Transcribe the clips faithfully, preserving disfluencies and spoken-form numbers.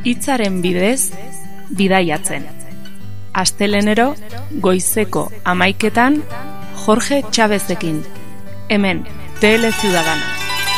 hitzaren bidez bidaiatzen. Astelenero goizeko hamaiketan Jorge Chavezekin, hemen Tele Ciudadana.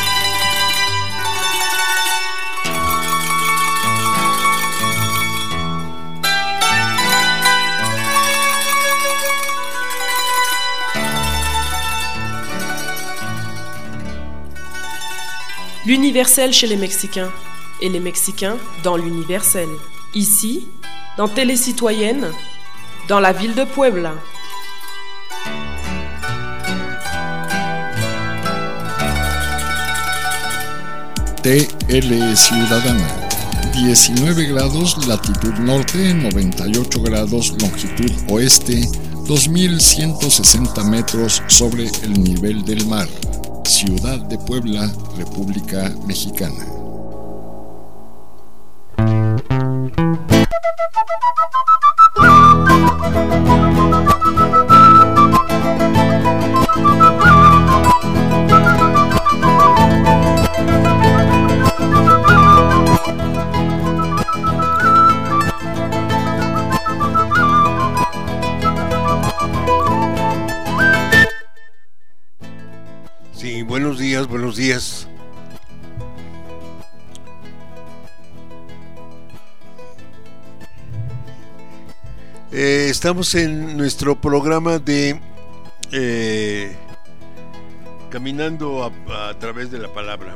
L'universel chez les Mexicains, et les Mexicains dans l'universel. Ici, dans Télé Citoyenne, dans la ville de Puebla. T L Ciudadana, diecinueve grados latitud norte, noventa y ocho grados longitud oeste, dos mil ciento sesenta metros sobre el nivel del mar. Ciudad de Puebla, República Mexicana. Sí, buenos días, buenos días. Eh, estamos en nuestro programa de eh, Caminando a, a través de la palabra.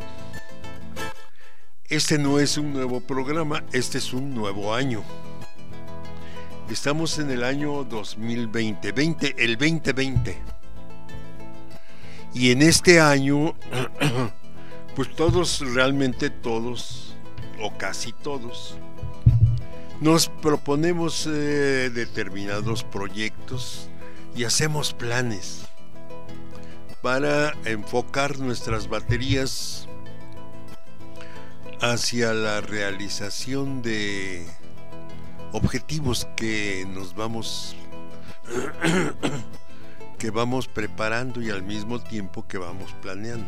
Este no es un nuevo programa, este es un nuevo año. Estamos en el año dos mil veinte, veinte, el veinte veinte. Y en este año, pues todos, realmente todos, o casi todos, nos proponemos eh, determinados proyectos y hacemos planes para enfocar nuestras baterías hacia la realización de objetivos que nos vamos que vamos preparando y al mismo tiempo que vamos planeando.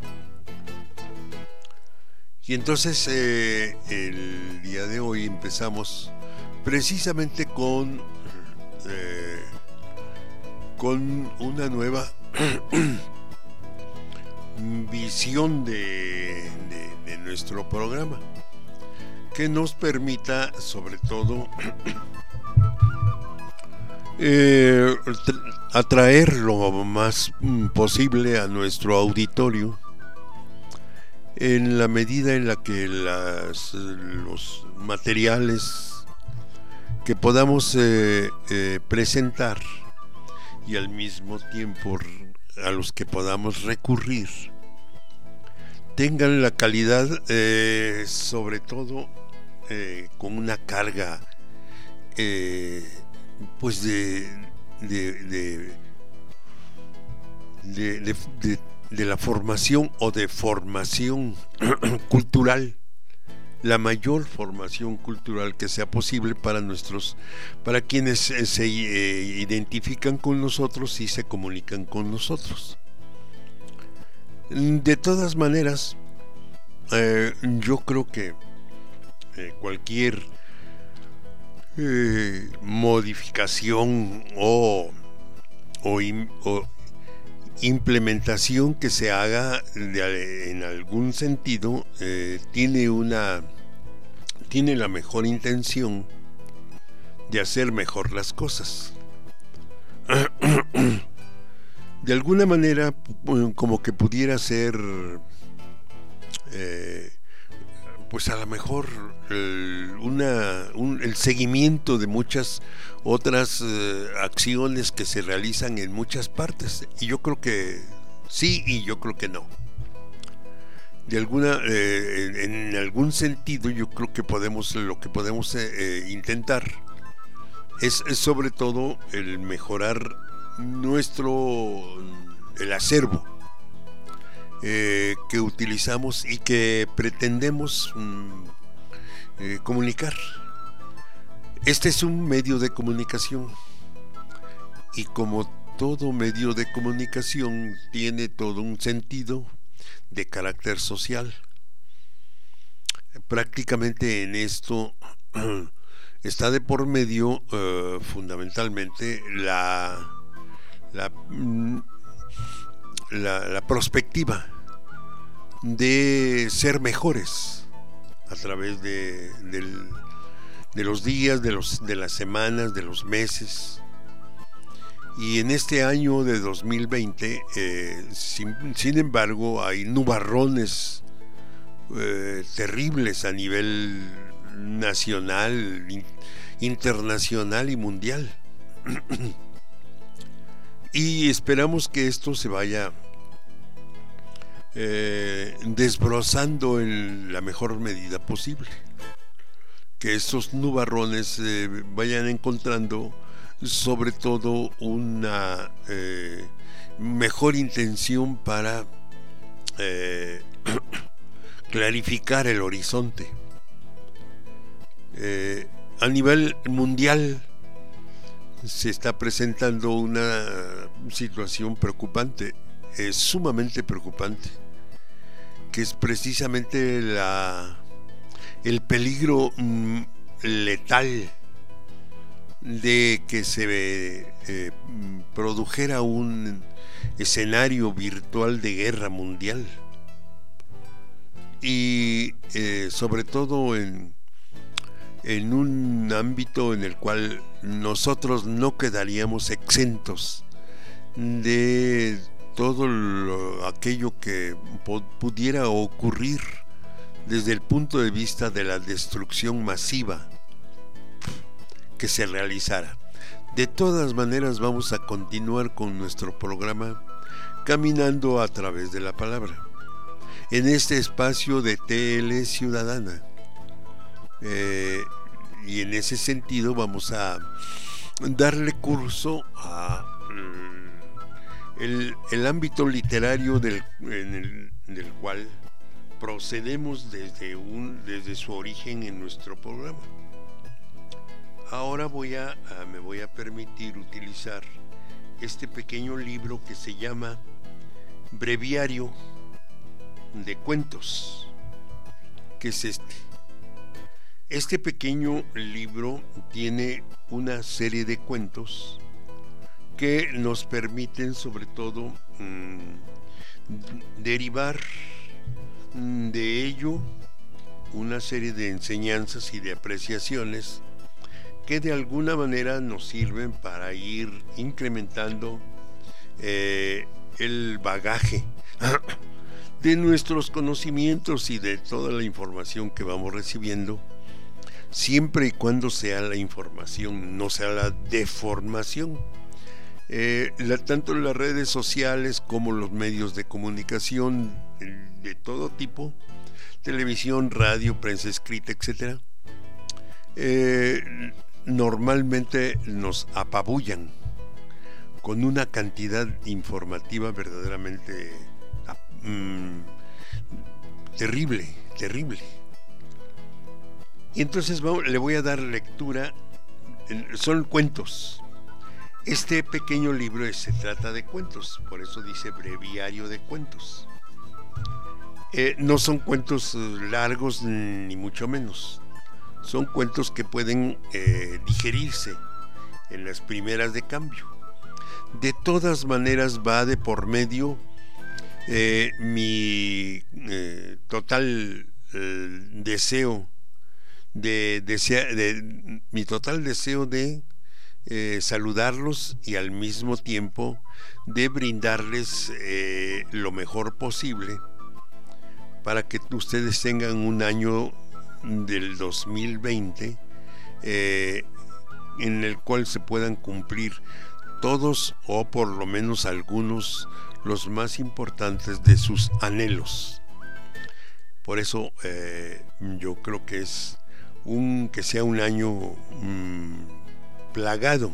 Y entonces eh, el día de hoy empezamos precisamente con eh, con una nueva visión de, de, de nuestro programa que nos permita sobre todo eh, atraer lo más posible a nuestro auditorio en la medida en la que las, los materiales que podamos eh, eh, presentar y al mismo tiempo a los que podamos recurrir tengan la calidad eh, sobre todo eh, con una carga eh, pues de de de, de, de, de de la formación o de formación cultural, la mayor formación cultural que sea posible para nuestros, para quienes se eh, identifican con nosotros y se comunican con nosotros. De todas maneras, eh, yo creo que eh, cualquier eh, modificación o, o, o implementación que se haga de, en algún sentido eh, tiene una tiene la mejor intención de hacer mejor las cosas. De alguna manera como que pudiera ser eh, pues a lo mejor el, una, un, el seguimiento de muchas otras eh, acciones que se realizan en muchas partes, y yo creo que sí y yo creo que no. De alguna eh, en, en algún sentido yo creo que podemos lo que podemos eh, intentar es, es sobre todo el mejorar nuestro el acervo eh, que utilizamos y que pretendemos mm, eh, comunicar. Este es un medio de comunicación y como todo medio de comunicación tiene todo un sentido de carácter social. prácticamente en esto está de por medio uh, fundamentalmente la la, la la perspectiva de ser mejores a través de, del, de los días, de, los, de las semanas, de los meses. Y en este año de dos mil veinte, eh, sin, sin embargo, hay nubarrones eh, terribles a nivel nacional, in, internacional y mundial. Y esperamos que esto se vaya Eh, desbrozando en la mejor medida posible, que estos nubarrones eh, vayan encontrando sobre todo una eh, mejor intención para eh, clarificar el horizonte. Eh, a nivel mundial se está presentando una situación preocupante, es sumamente preocupante, que es precisamente la, el peligro mm, letal de que se eh, produjera un escenario virtual de guerra mundial, y eh, sobre todo en, en un ámbito en el cual nosotros no quedaríamos exentos de todo lo, aquello que pudiera ocurrir desde el punto de vista de la destrucción masiva que se realizara. De todas maneras, vamos a continuar con nuestro programa Caminando a través de la palabra, en este espacio de T L Ciudadana, eh, y en ese sentido vamos a darle curso a El, el ámbito literario del, en el, del cual procedemos desde, un, desde su origen en nuestro programa. Ahora voy a, a, me voy a permitir utilizar este pequeño libro que se llama Breviario de Cuentos, que es este. Este pequeño libro tiene una serie de cuentos que nos permiten sobre todo mmm, derivar de ello una serie de enseñanzas y de apreciaciones que de alguna manera nos sirven para ir incrementando eh, el bagaje de nuestros conocimientos y de toda la información que vamos recibiendo, siempre y cuando sea la información, no sea la deformación. Eh, la, tanto las redes sociales como los medios de comunicación de, de todo tipo, televisión, radio, prensa escrita, etcétera, eh, normalmente nos apabullan con una cantidad informativa verdaderamente mm, terrible, terrible. Y entonces vamos, le voy a dar lectura, son cuentos. Este pequeño libro es, se trata de cuentos, por eso dice Breviario de Cuentos. Eh, no son cuentos largos ni mucho menos, son cuentos que pueden eh, digerirse en las primeras de cambio. De todas maneras va de por medio eh, mi eh, total eh, deseo de, desea, de mi total deseo de Eh, saludarlos y al mismo tiempo de brindarles eh, lo mejor posible para que ustedes tengan un año del dos mil veinte eh, en el cual se puedan cumplir todos o por lo menos algunos los más importantes de sus anhelos. Por eso eh, yo creo que es un que sea un año mmm, plagado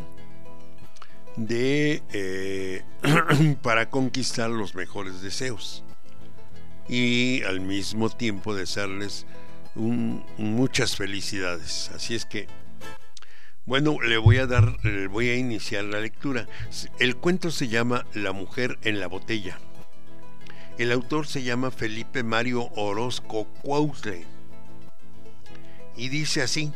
de eh, para conquistar los mejores deseos y al mismo tiempo desearles un, muchas felicidades. Así es que bueno, le voy a dar le voy a iniciar la lectura. El cuento se llama La mujer en la botella. El autor se llama Felipe Mario Orozco Cuautle. y dice así: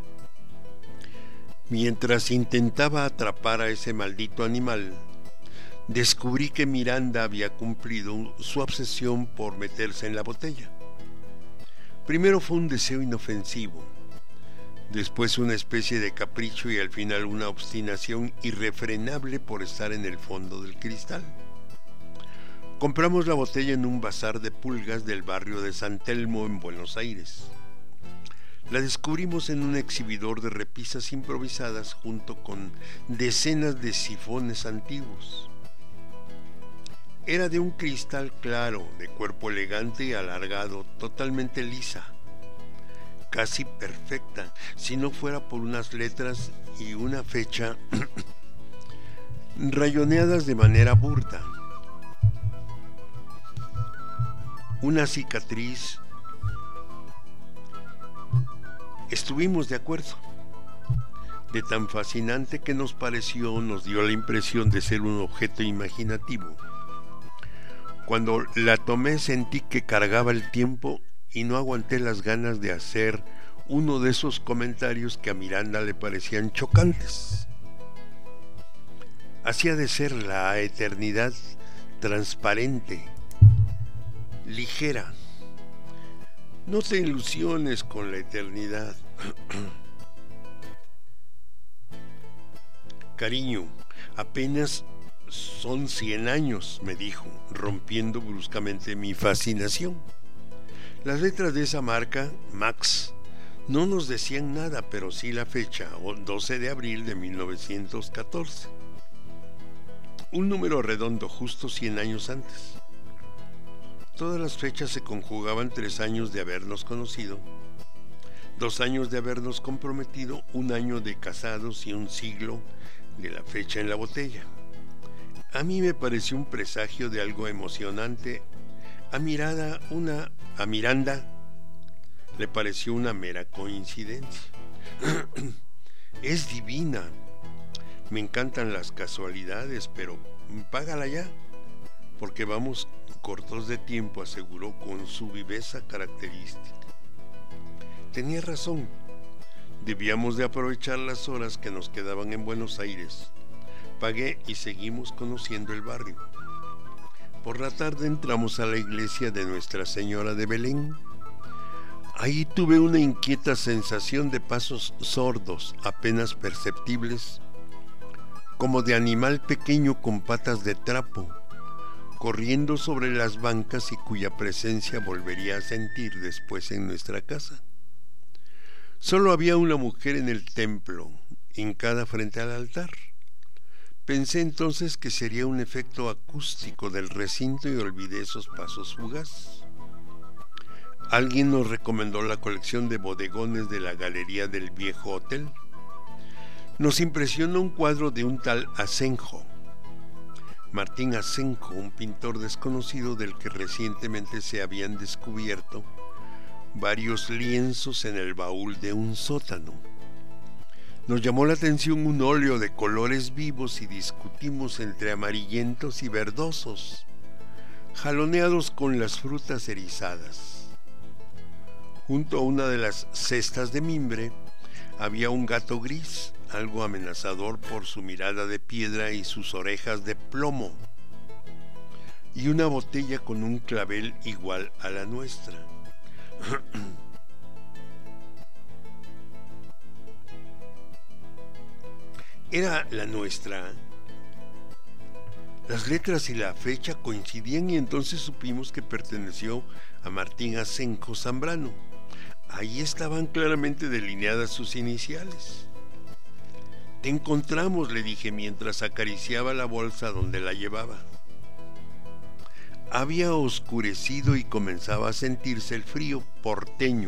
mientras intentaba atrapar a ese maldito animal, descubrí que Miranda había cumplido su obsesión por meterse en la botella. Primero fue un deseo inofensivo, después una especie de capricho y al final una obstinación irrefrenable por estar en el fondo del cristal. Compramos la botella en un bazar de pulgas del barrio de San Telmo en Buenos Aires. La descubrimos en un exhibidor de repisas improvisadas junto con decenas de sifones antiguos. Era de un cristal claro, de cuerpo elegante y alargado, totalmente lisa, casi perfecta, si no fuera por unas letras y una fecha rayoneadas de manera burda. Una cicatriz. Estuvimos de acuerdo. De tan fascinante que nos pareció, nos dio la impresión de ser un objeto imaginativo. Cuando la tomé sentí que cargaba el tiempo y no aguanté las ganas de hacer uno de esos comentarios que a Miranda le parecían chocantes. Hacía de ser la eternidad transparente, ligera. No te ilusiones con la eternidad. Cariño, apenas son cien años, me dijo, rompiendo bruscamente mi fascinación. Las letras de esa marca, Max, no nos decían nada, pero sí la fecha, doce de abril de mil novecientos catorce. Un número redondo, justo cien años antes. Todas las fechas se conjugaban: tres años de habernos conocido, dos años de habernos comprometido, un año de casados y un siglo de la fecha en la botella. A mí me pareció un presagio de algo emocionante. A Miranda, una, a Miranda le pareció una mera coincidencia. Es divina. Me encantan las casualidades, pero págala ya, porque vamos cortos de tiempo, aseguró con su viveza característica. Tenía razón. Debíamos de aprovechar las horas que nos quedaban en Buenos Aires. Pagué y seguimos conociendo el barrio. Por la tarde entramos a la iglesia de Nuestra Señora de Belén. Ahí tuve una inquieta sensación de pasos sordos, apenas perceptibles, como de animal pequeño con patas de trapo, corriendo sobre las bancas y cuya presencia volvería a sentir después en nuestra casa. Solo había una mujer en el templo, hincada frente al altar. Pensé entonces que sería un efecto acústico del recinto y olvidé esos pasos fugaces. Alguien nos recomendó la colección de bodegones de la galería del viejo hotel. Nos impresionó un cuadro de un tal Asenjo, Martín Asenjo, un pintor desconocido del que recientemente se habían descubierto varios lienzos en el baúl de un sótano. Nos llamó la atención un óleo de colores vivos y discutimos entre amarillentos y verdosos, jaloneados con las frutas erizadas. Junto a una de las cestas de mimbre había un gato gris, algo amenazador por su mirada de piedra y sus orejas de plomo, y una botella con un clavel igual a la nuestra. Era la nuestra. Las letras y la fecha coincidían y entonces supimos que perteneció a Martín Asenjo Zambrano. Ahí estaban claramente delineadas sus iniciales. Te encontramos, le dije mientras acariciaba la bolsa donde la llevaba. Había oscurecido y comenzaba a sentirse el frío porteño.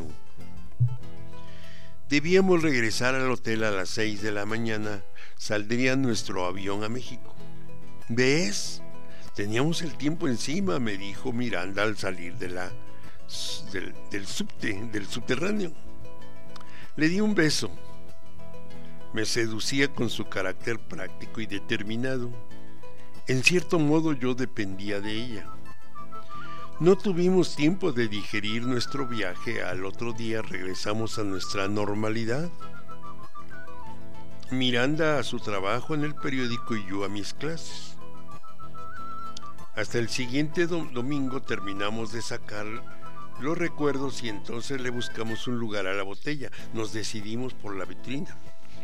Debíamos regresar al hotel a las seis de la mañana. Saldría nuestro avión a México. ¿Ves? Teníamos el tiempo encima, me dijo Miranda al salir de la, del, del subte, del subterráneo. Le di un beso. Me seducía con su carácter práctico y determinado. En cierto modo yo dependía de ella. No tuvimos tiempo de digerir nuestro viaje. Al otro día regresamos a nuestra normalidad. Miranda a su trabajo en el periódico y yo a mis clases. Hasta el siguiente do- domingo terminamos de sacar los recuerdos y entonces le buscamos un lugar a la botella. Nos decidimos por la vitrina.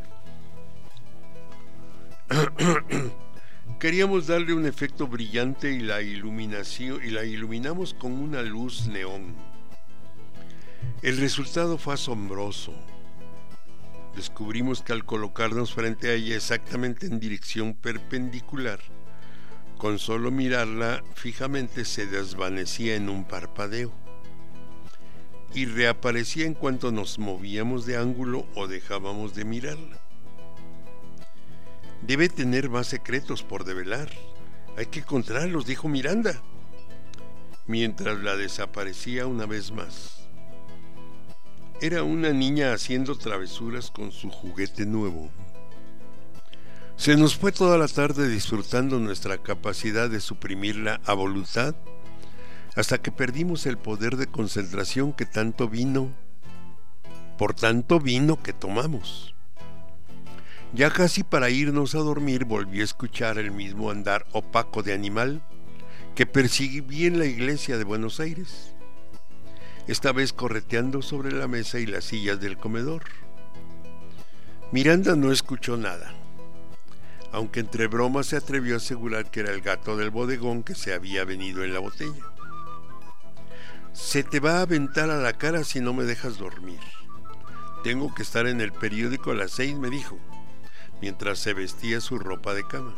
Queríamos darle un efecto brillante y la iluminación y la iluminamos con una luz neón. El resultado fue asombroso. Descubrimos que al colocarnos frente a ella exactamente en dirección perpendicular, con solo mirarla fijamente se desvanecía en un parpadeo y reaparecía en cuanto nos movíamos de ángulo o dejábamos de mirarla. Debe tener más secretos por develar. Hay que encontrarlos, dijo Miranda, mientras la desaparecía una vez más. Era una niña haciendo travesuras con su juguete nuevo. Se nos fue toda la tarde disfrutando nuestra capacidad de suprimirla a voluntad, hasta que perdimos el poder de concentración que tanto vino, por tanto vino que tomamos. Ya casi para irnos a dormir volví a escuchar el mismo andar opaco de animal que percibí en la iglesia de Buenos Aires, esta vez correteando sobre la mesa y las sillas del comedor. Miranda no escuchó nada, aunque entre bromas se atrevió a asegurar que era el gato del bodegón que se había venido en la botella. Se te va a aventar a la cara si no me dejas dormir. Tengo que estar en el periódico a las seis, me dijo, mientras se vestía su ropa de cama.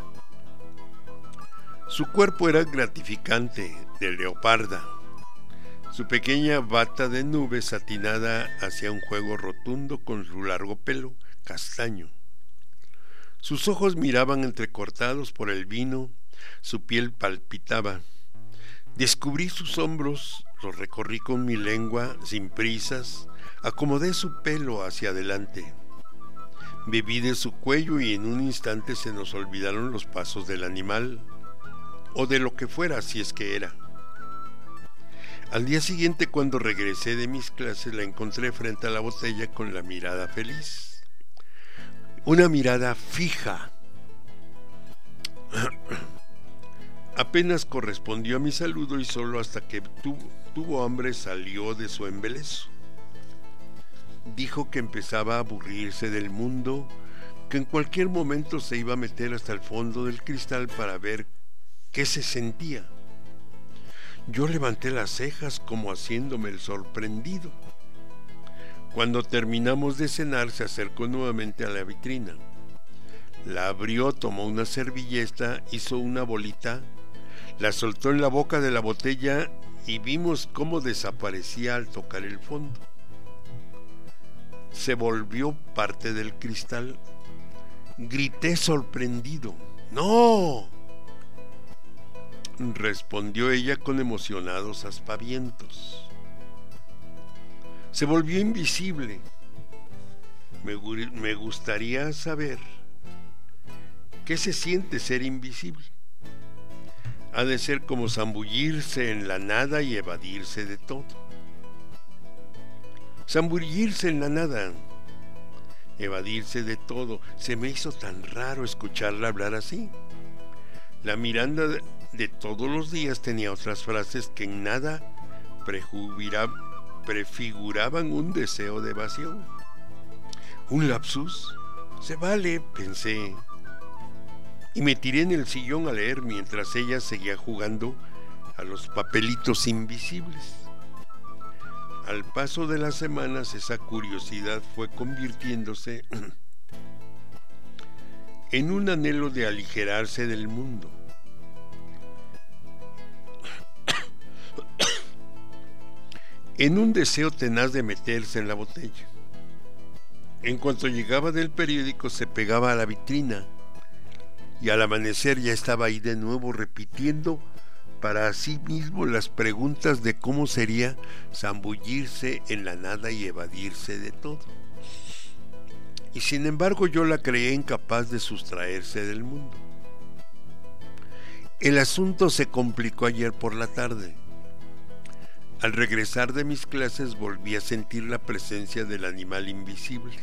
Su cuerpo era gratificante, de leoparda. Su pequeña bata de nube satinada hacía un juego rotundo con su largo pelo castaño. Sus ojos miraban entrecortados por el vino, su piel palpitaba. Descubrí sus hombros, los recorrí con mi lengua, sin prisas, acomodé su pelo hacia adelante. Bebí de su cuello y en un instante se nos olvidaron los pasos del animal, o de lo que fuera, si es que era. Al día siguiente, cuando regresé de mis clases, la encontré frente a la botella con la mirada feliz. Una mirada fija. Apenas correspondió a mi saludo y solo hasta que tuvo, tuvo hambre salió de su embeleso. Dijo que empezaba a aburrirse del mundo, que en cualquier momento se iba a meter hasta el fondo del cristal para ver qué se sentía. Yo levanté las cejas como haciéndome el sorprendido. Cuando terminamos de cenar, se acercó nuevamente a la vitrina. La abrió, tomó una servilleta, hizo una bolita, la soltó en la boca de la botella y vimos cómo desaparecía al tocar el fondo. Se volvió parte del cristal. Grité sorprendido. ¡No!, respondió ella con emocionados aspavientos. Se volvió invisible. Me, me gustaría saber qué se siente ser invisible. Ha de ser como zambullirse en la nada y evadirse de todo. Zambullirse en la nada, evadirse de todo. Se me hizo tan raro escucharla hablar así. La Miranda de, de todos los días tenía otras frases que en nada prefiguraban un deseo de evasión. ¿Un lapsus? Se vale, pensé, y me tiré en el sillón a leer mientras ella seguía jugando a los papelitos invisibles. Al paso de las semanas, esa curiosidad fue convirtiéndose en un anhelo de aligerarse del mundo. En un deseo tenaz de meterse en la botella. En cuanto llegaba del periódico, se pegaba a la vitrina y al amanecer ya estaba ahí de nuevo repitiendo para sí mismo las preguntas de cómo sería zambullirse en la nada y evadirse de todo. Y sin embargo yo la creía incapaz de sustraerse del mundo. El asunto se complicó ayer por la tarde. Al regresar de mis clases volví a sentir la presencia del animal invisible,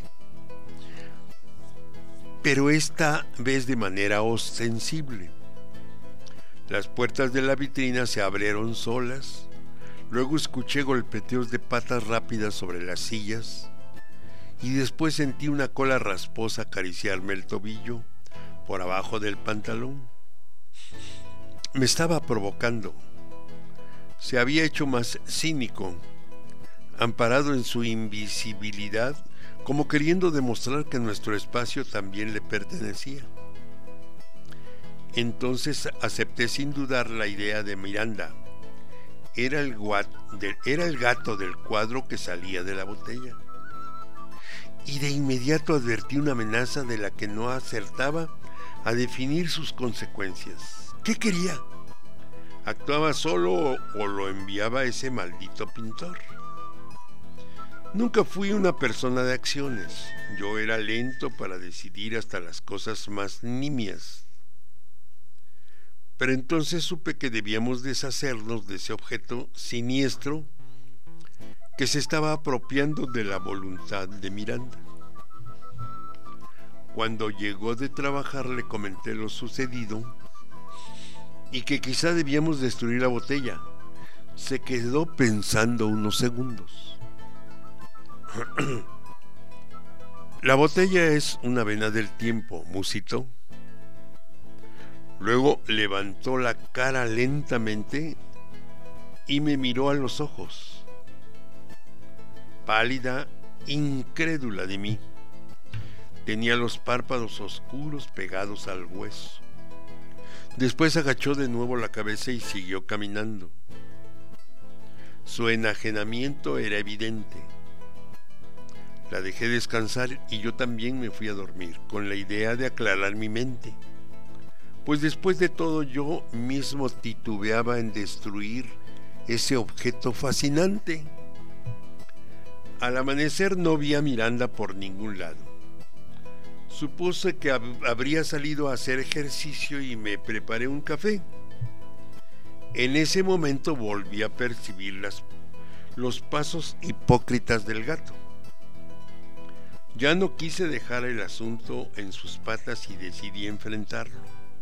pero esta vez de manera ostensible. Las puertas de la vitrina se abrieron solas, luego escuché golpeteos de patas rápidas sobre las sillas y después sentí una cola rasposa acariciarme el tobillo por abajo del pantalón. Me estaba provocando. Se había hecho más cínico, amparado en su invisibilidad, como queriendo demostrar que nuestro espacio también le pertenecía. Entonces acepté sin dudar la idea de Miranda. Era el, guat, de, era el gato del cuadro que salía de la botella. Y de inmediato advertí una amenaza de la que no acertaba a definir sus consecuencias. ¿Qué quería? ¿Actuaba solo o, o lo enviaba ese maldito pintor? Nunca fui una persona de acciones. Yo era lento para decidir hasta las cosas más nimias. Pero entonces supe que debíamos deshacernos de ese objeto siniestro que se estaba apropiando de la voluntad de Miranda. Cuando llegó de trabajar le comenté lo sucedido y que quizá debíamos destruir la botella. Se quedó pensando unos segundos. La botella es una vena del tiempo, musitó. Luego levantó la cara lentamente y me miró a los ojos. Pálida, incrédula de mí. Tenía los párpados oscuros pegados al hueso. Después agachó de nuevo la cabeza y siguió caminando. Su enajenamiento era evidente. La dejé descansar y yo también me fui a dormir, con la idea de aclarar mi mente. Pues después de todo yo mismo titubeaba en destruir ese objeto fascinante. Al amanecer no vi a Miranda por ningún lado. Supuse que hab- habría salido a hacer ejercicio y me preparé un café. En ese momento volví a percibir las, los pasos hipócritas del gato. Ya no quise dejar el asunto en sus patas y decidí enfrentarlo.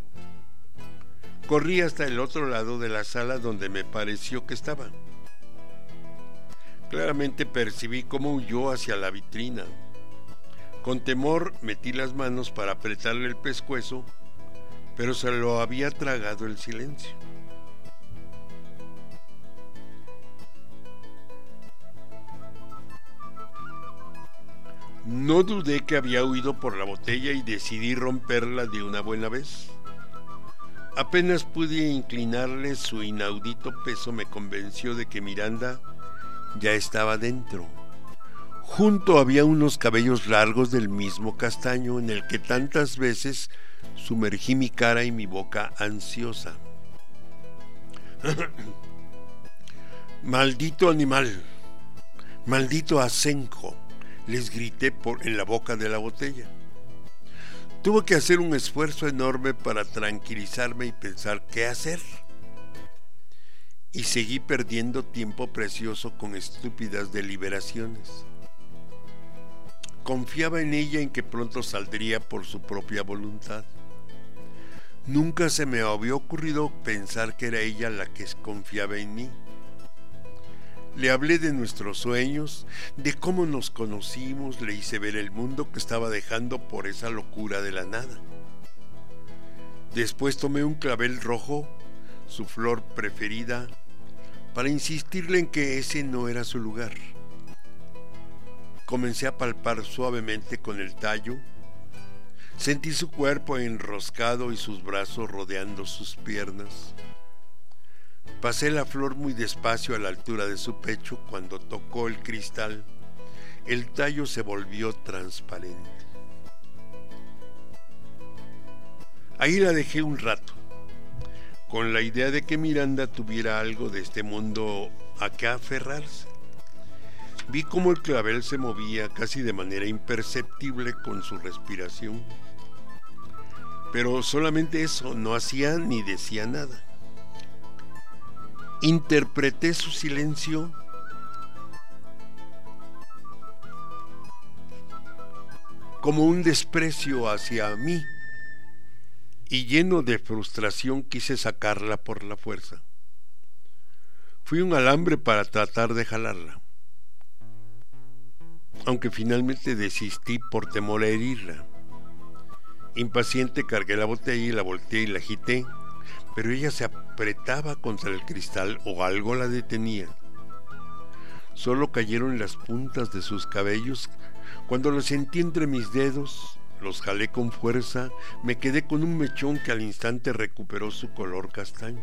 Corrí hasta el otro lado de la sala donde me pareció que estaba. Claramente percibí cómo huyó hacia la vitrina. Con temor metí las manos para apretarle el pescuezo, pero se lo había tragado el silencio. No dudé que había huido por la botella y decidí romperla de una buena vez. Apenas pude inclinarle, su inaudito peso me convenció de que Miranda ya estaba dentro. Junto había unos cabellos largos del mismo castaño en el que tantas veces sumergí mi cara y mi boca ansiosa. ¡Maldito animal! ¡Maldito acenjo!, les grité por en la boca de la botella. Tuve que hacer un esfuerzo enorme para tranquilizarme y pensar qué hacer. Y seguí perdiendo tiempo precioso con estúpidas deliberaciones. Confiaba en ella en que pronto saldría por su propia voluntad. Nunca se me había ocurrido pensar que era ella la que confiaba en mí. Le hablé de nuestros sueños, de cómo nos conocimos, le hice ver el mundo que estaba dejando por esa locura de la nada. Después tomé un clavel rojo, su flor preferida, para insistirle en que ese no era su lugar. Comencé a palpar suavemente con el tallo. Sentí su cuerpo enroscado y sus brazos rodeando sus piernas. Pasé la flor muy despacio a la altura de su pecho. Cuando tocó el cristal, el tallo se volvió transparente. Ahí la dejé un rato, con la idea de que Miranda tuviera algo de este mundo a que aferrarse. Vi cómo el clavel se movía casi de manera imperceptible con su respiración. Pero solamente eso, no hacía ni decía nada. Interpreté su silencio como un desprecio hacia mí y lleno de frustración quise sacarla por la fuerza. Fui un alambre para tratar de jalarla, aunque finalmente desistí por temor a herirla. Impaciente cargué la botella y la volteé y la agité, pero ella se apretaba contra el cristal o algo la detenía. Solo cayeron las puntas de sus cabellos. Cuando los sentí entre mis dedos, los jalé con fuerza, me quedé con un mechón que al instante recuperó su color castaño.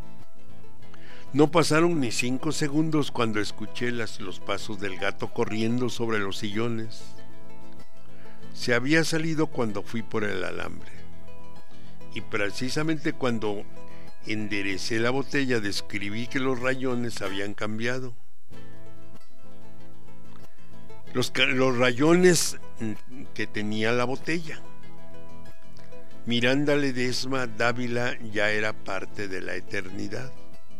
No pasaron ni cinco segundos cuando escuché las, los pasos del gato corriendo sobre los sillones. Se había salido cuando fui por el alambre. Y precisamente cuando enderecé la botella descubrí que los rayones habían cambiado. Los, los rayones que tenía la botella. Miranda Ledesma Dávila ya era parte de la eternidad.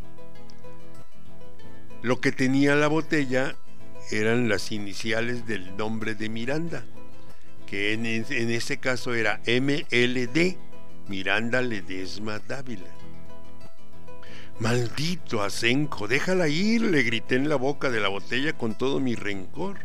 Lo que tenía la botella eran las iniciales del nombre de Miranda, que en, en ese caso era M L D, Miranda Ledesma Dávila. Maldito Asenjo, déjala ir, le grité en la boca de la botella con todo mi rencor.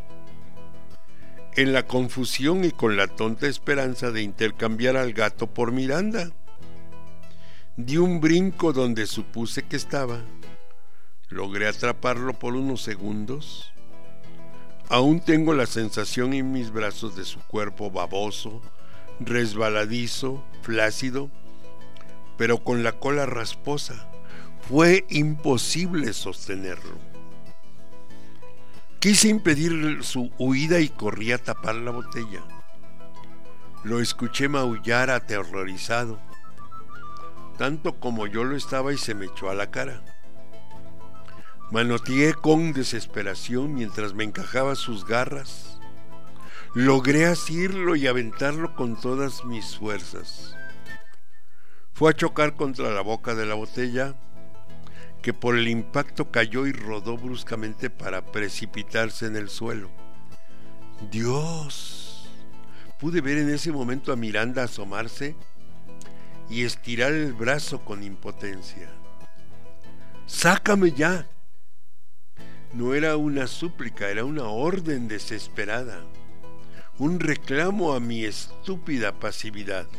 En la confusión y con la tonta esperanza de intercambiar al gato por Miranda, di un brinco donde supuse que estaba. Logré atraparlo por unos segundos. Aún tengo la sensación en mis brazos de su cuerpo baboso, resbaladizo, flácido, pero con la cola rasposa. Fue imposible sostenerlo. Quise impedir su huida y corrí a tapar la botella. Lo escuché maullar aterrorizado, tanto como yo lo estaba, y se me echó a la cara. Manoteé con desesperación mientras me encajaba sus garras. Logré asirlo y aventarlo con todas mis fuerzas. Fue a chocar contra la boca de la botella, que por el impacto cayó y rodó bruscamente para precipitarse en el suelo. ¡Dios! Pude ver en ese momento a Miranda asomarse y estirar el brazo con impotencia. ¡Sácame ya! No era una súplica, era una orden desesperada, un reclamo a mi estúpida pasividad.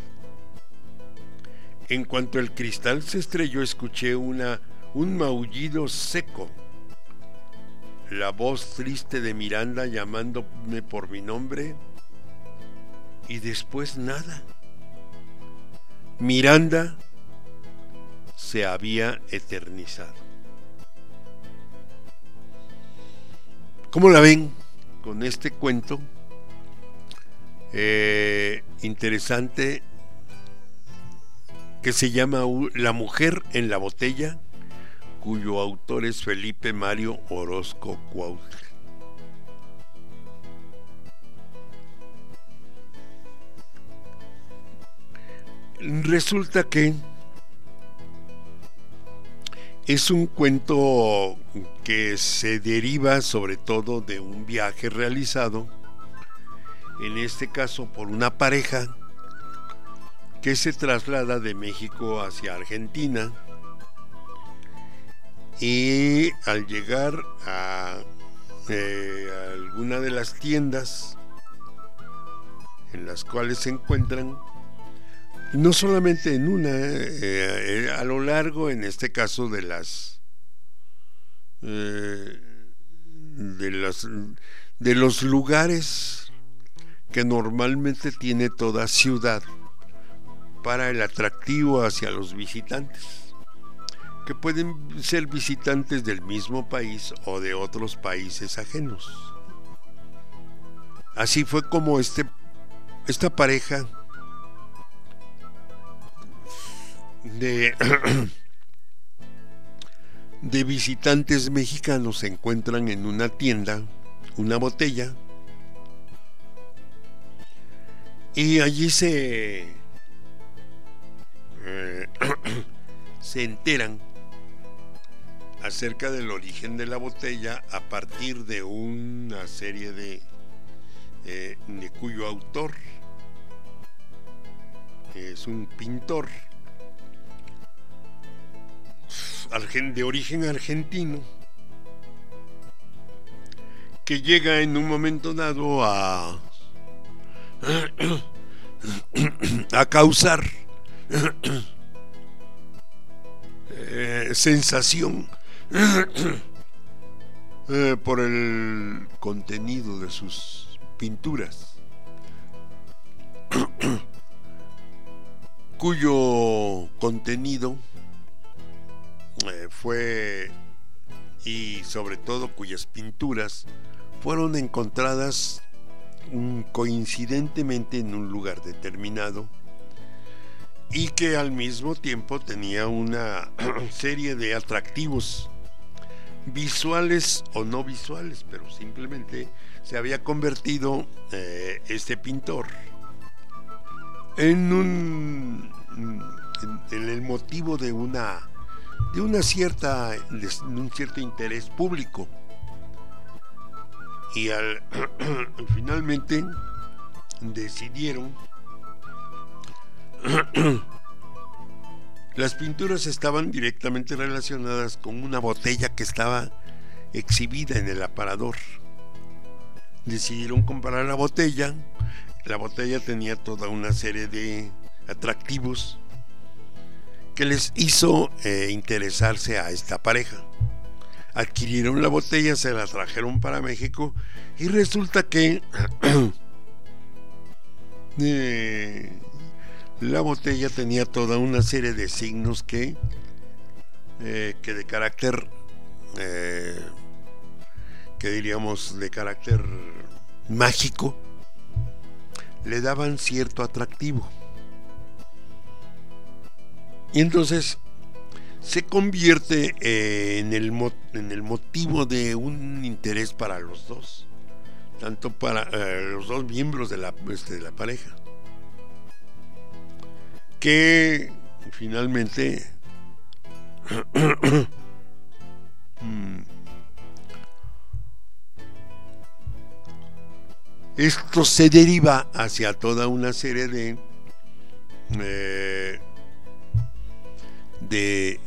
En cuanto el cristal se estrelló, escuché una un maullido seco, la voz triste de Miranda llamándome por mi nombre, y después nada. Miranda se había eternizado. ¿Cómo la ven con este cuento? Eh, interesante, que se llama La mujer en la botella, cuyo autor es Felipe Mario Orozco Cuautla. Resulta que es un cuento que se deriva sobre todo de un viaje realizado, en este caso por una pareja que se traslada de México hacia Argentina. Y al llegar a, eh, a alguna de las tiendas en las cuales se encuentran, no solamente en una, eh, eh, a lo largo, en este caso, de las, eh, de las de los lugares que normalmente tiene toda ciudad para el atractivo hacia los visitantes, que pueden ser visitantes del mismo país o de otros países ajenos. Así fue como este, esta pareja de, de visitantes mexicanos se encuentran en una tienda, una botella, y allí se, eh, se enteran acerca del origen de la botella a partir de una serie de, eh, de cuyo autor es un pintor de origen argentino que llega en un momento dado a a causar eh, sensación eh, por el contenido de sus pinturas, cuyo contenido eh, fue, y sobre todo cuyas pinturas fueron encontradas um, coincidentemente en un lugar determinado, y que al mismo tiempo tenía una serie de atractivos visuales o no visuales, pero simplemente se había convertido eh, este pintor en un en, en el motivo de una de una cierta de un cierto interés público, y al finalmente decidieron las pinturas estaban directamente relacionadas con una botella que estaba exhibida en el aparador. Decidieron comprar la botella. La botella tenía toda una serie de atractivos que les hizo eh, interesarse a esta pareja. Adquirieron la botella, se la trajeron para México, y resulta que eh, la botella tenía toda una serie de signos que, eh, que de carácter, eh, que diríamos de carácter mágico, le daban cierto atractivo. Y entonces se convierte eh, en, el mo- en el motivo de un interés para los dos, tanto para eh, los dos miembros de la, este, de la pareja, que finalmente esto se deriva hacia toda una serie de eh, de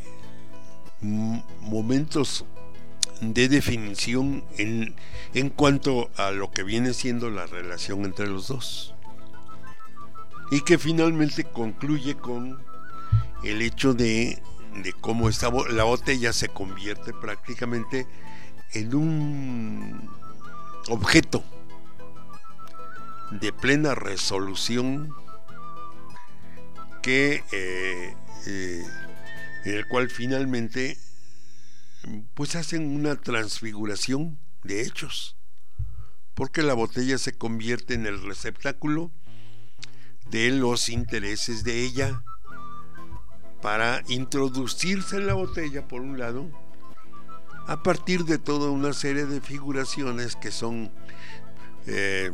momentos de definición en, en cuanto a lo que viene siendo la relación entre los dos, y que finalmente concluye con el hecho de, de cómo esta, la botella se convierte prácticamente en un objeto de plena resolución que eh, eh, en el cual finalmente pues hacen una transfiguración de hechos, porque la botella se convierte en el receptáculo de los intereses de ella para introducirse en la botella, por un lado, a partir de toda una serie de figuraciones que son eh,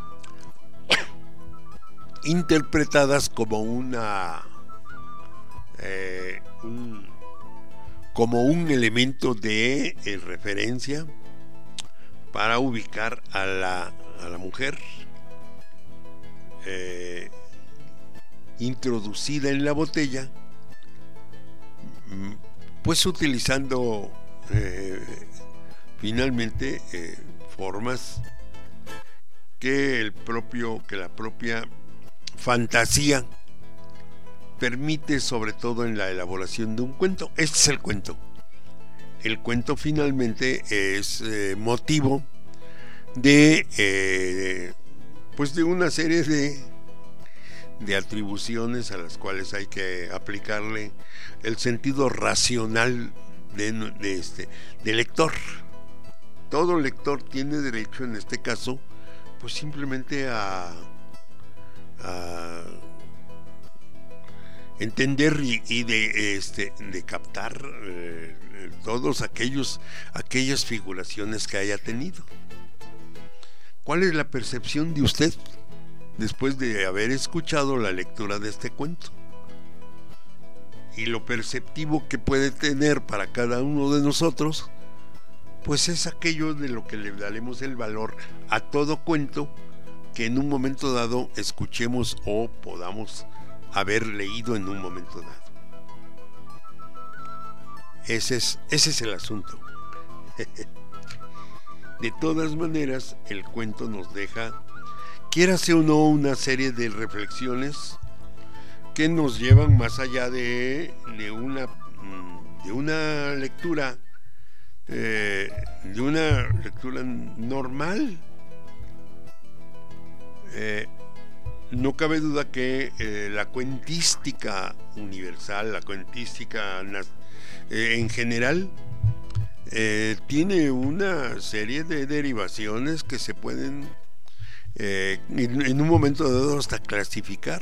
interpretadas como una eh, un, como un elemento de eh, referencia para ubicar a la, a la mujer eh, introducida en la botella, pues utilizando eh, finalmente eh, formas que el propio que la propia fantasía permite, sobre todo en la elaboración de un cuento. Este es el cuento. El cuento finalmente es eh, motivo de eh, pues de una serie de de atribuciones a las cuales hay que aplicarle el sentido racional de, de este del lector. Todo lector tiene derecho, en este caso, pues simplemente a, a entender y, y de este de captar eh, todos aquellos aquellas figuraciones que haya tenido. ¿Cuál es la percepción de usted después de haber escuchado la lectura de este cuento? y lo perceptivo que puede tener para cada uno de nosotros, pues es aquello de lo que le daremos el valor a todo cuento que en un momento dado escuchemos o podamos haber leído en un momento dado. Ese es, ese es el asunto. De todas maneras, el cuento nos deja, quiérase o no, una serie de reflexiones que nos llevan más allá de, de, una, de una lectura eh, de una lectura normal. Eh, no cabe duda que eh, la cuentística universal, la cuentística eh, en general, eh, tiene una serie de derivaciones que se pueden eh, en, en un momento dado hasta clasificar.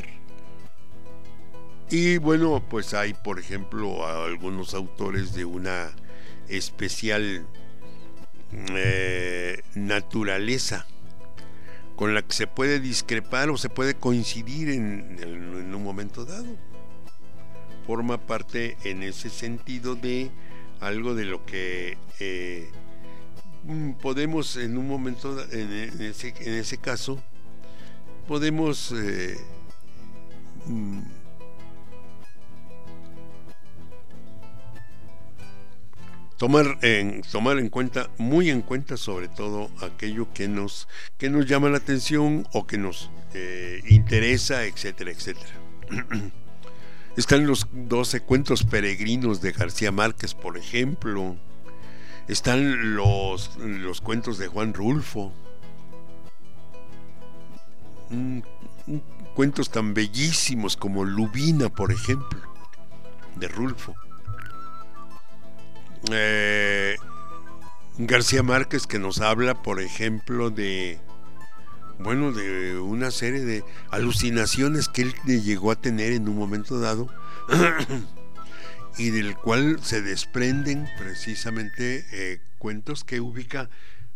Y bueno, pues hay, por ejemplo, algunos autores de una especial eh, naturaleza con la que se puede discrepar o se puede coincidir en, en, en un momento dado. Forma parte en ese sentido de algo de lo que eh, podemos en un momento, en, en, ese, en ese caso, podemos eh, tomar en tomar en cuenta, muy en cuenta, sobre todo aquello que nos que nos llama la atención o que nos eh, interesa, etcétera, etcétera. Están los doce cuentos peregrinos de García Márquez, por ejemplo. Están los los cuentos de Juan Rulfo. Mm, mm, cuentos tan bellísimos como Lubina, por ejemplo, de Rulfo. Eh, García Márquez, que nos habla, por ejemplo, de bueno, de una serie de alucinaciones que él llegó a tener en un momento dado y del cual se desprenden precisamente eh, cuentos que ubica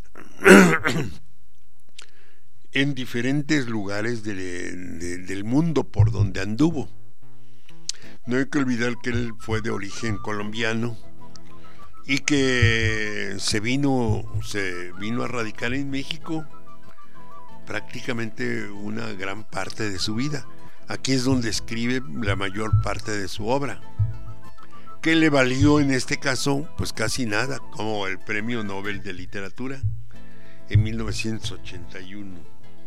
en diferentes lugares de, de, del mundo por donde anduvo. No hay que olvidar que él fue de origen colombiano y que se vino se vino a radicar en México prácticamente una gran parte de su vida. Aquí es donde escribe la mayor parte de su obra, que le valió en este caso pues casi nada, como el Premio Nobel de Literatura en mil novecientos ochenta y uno.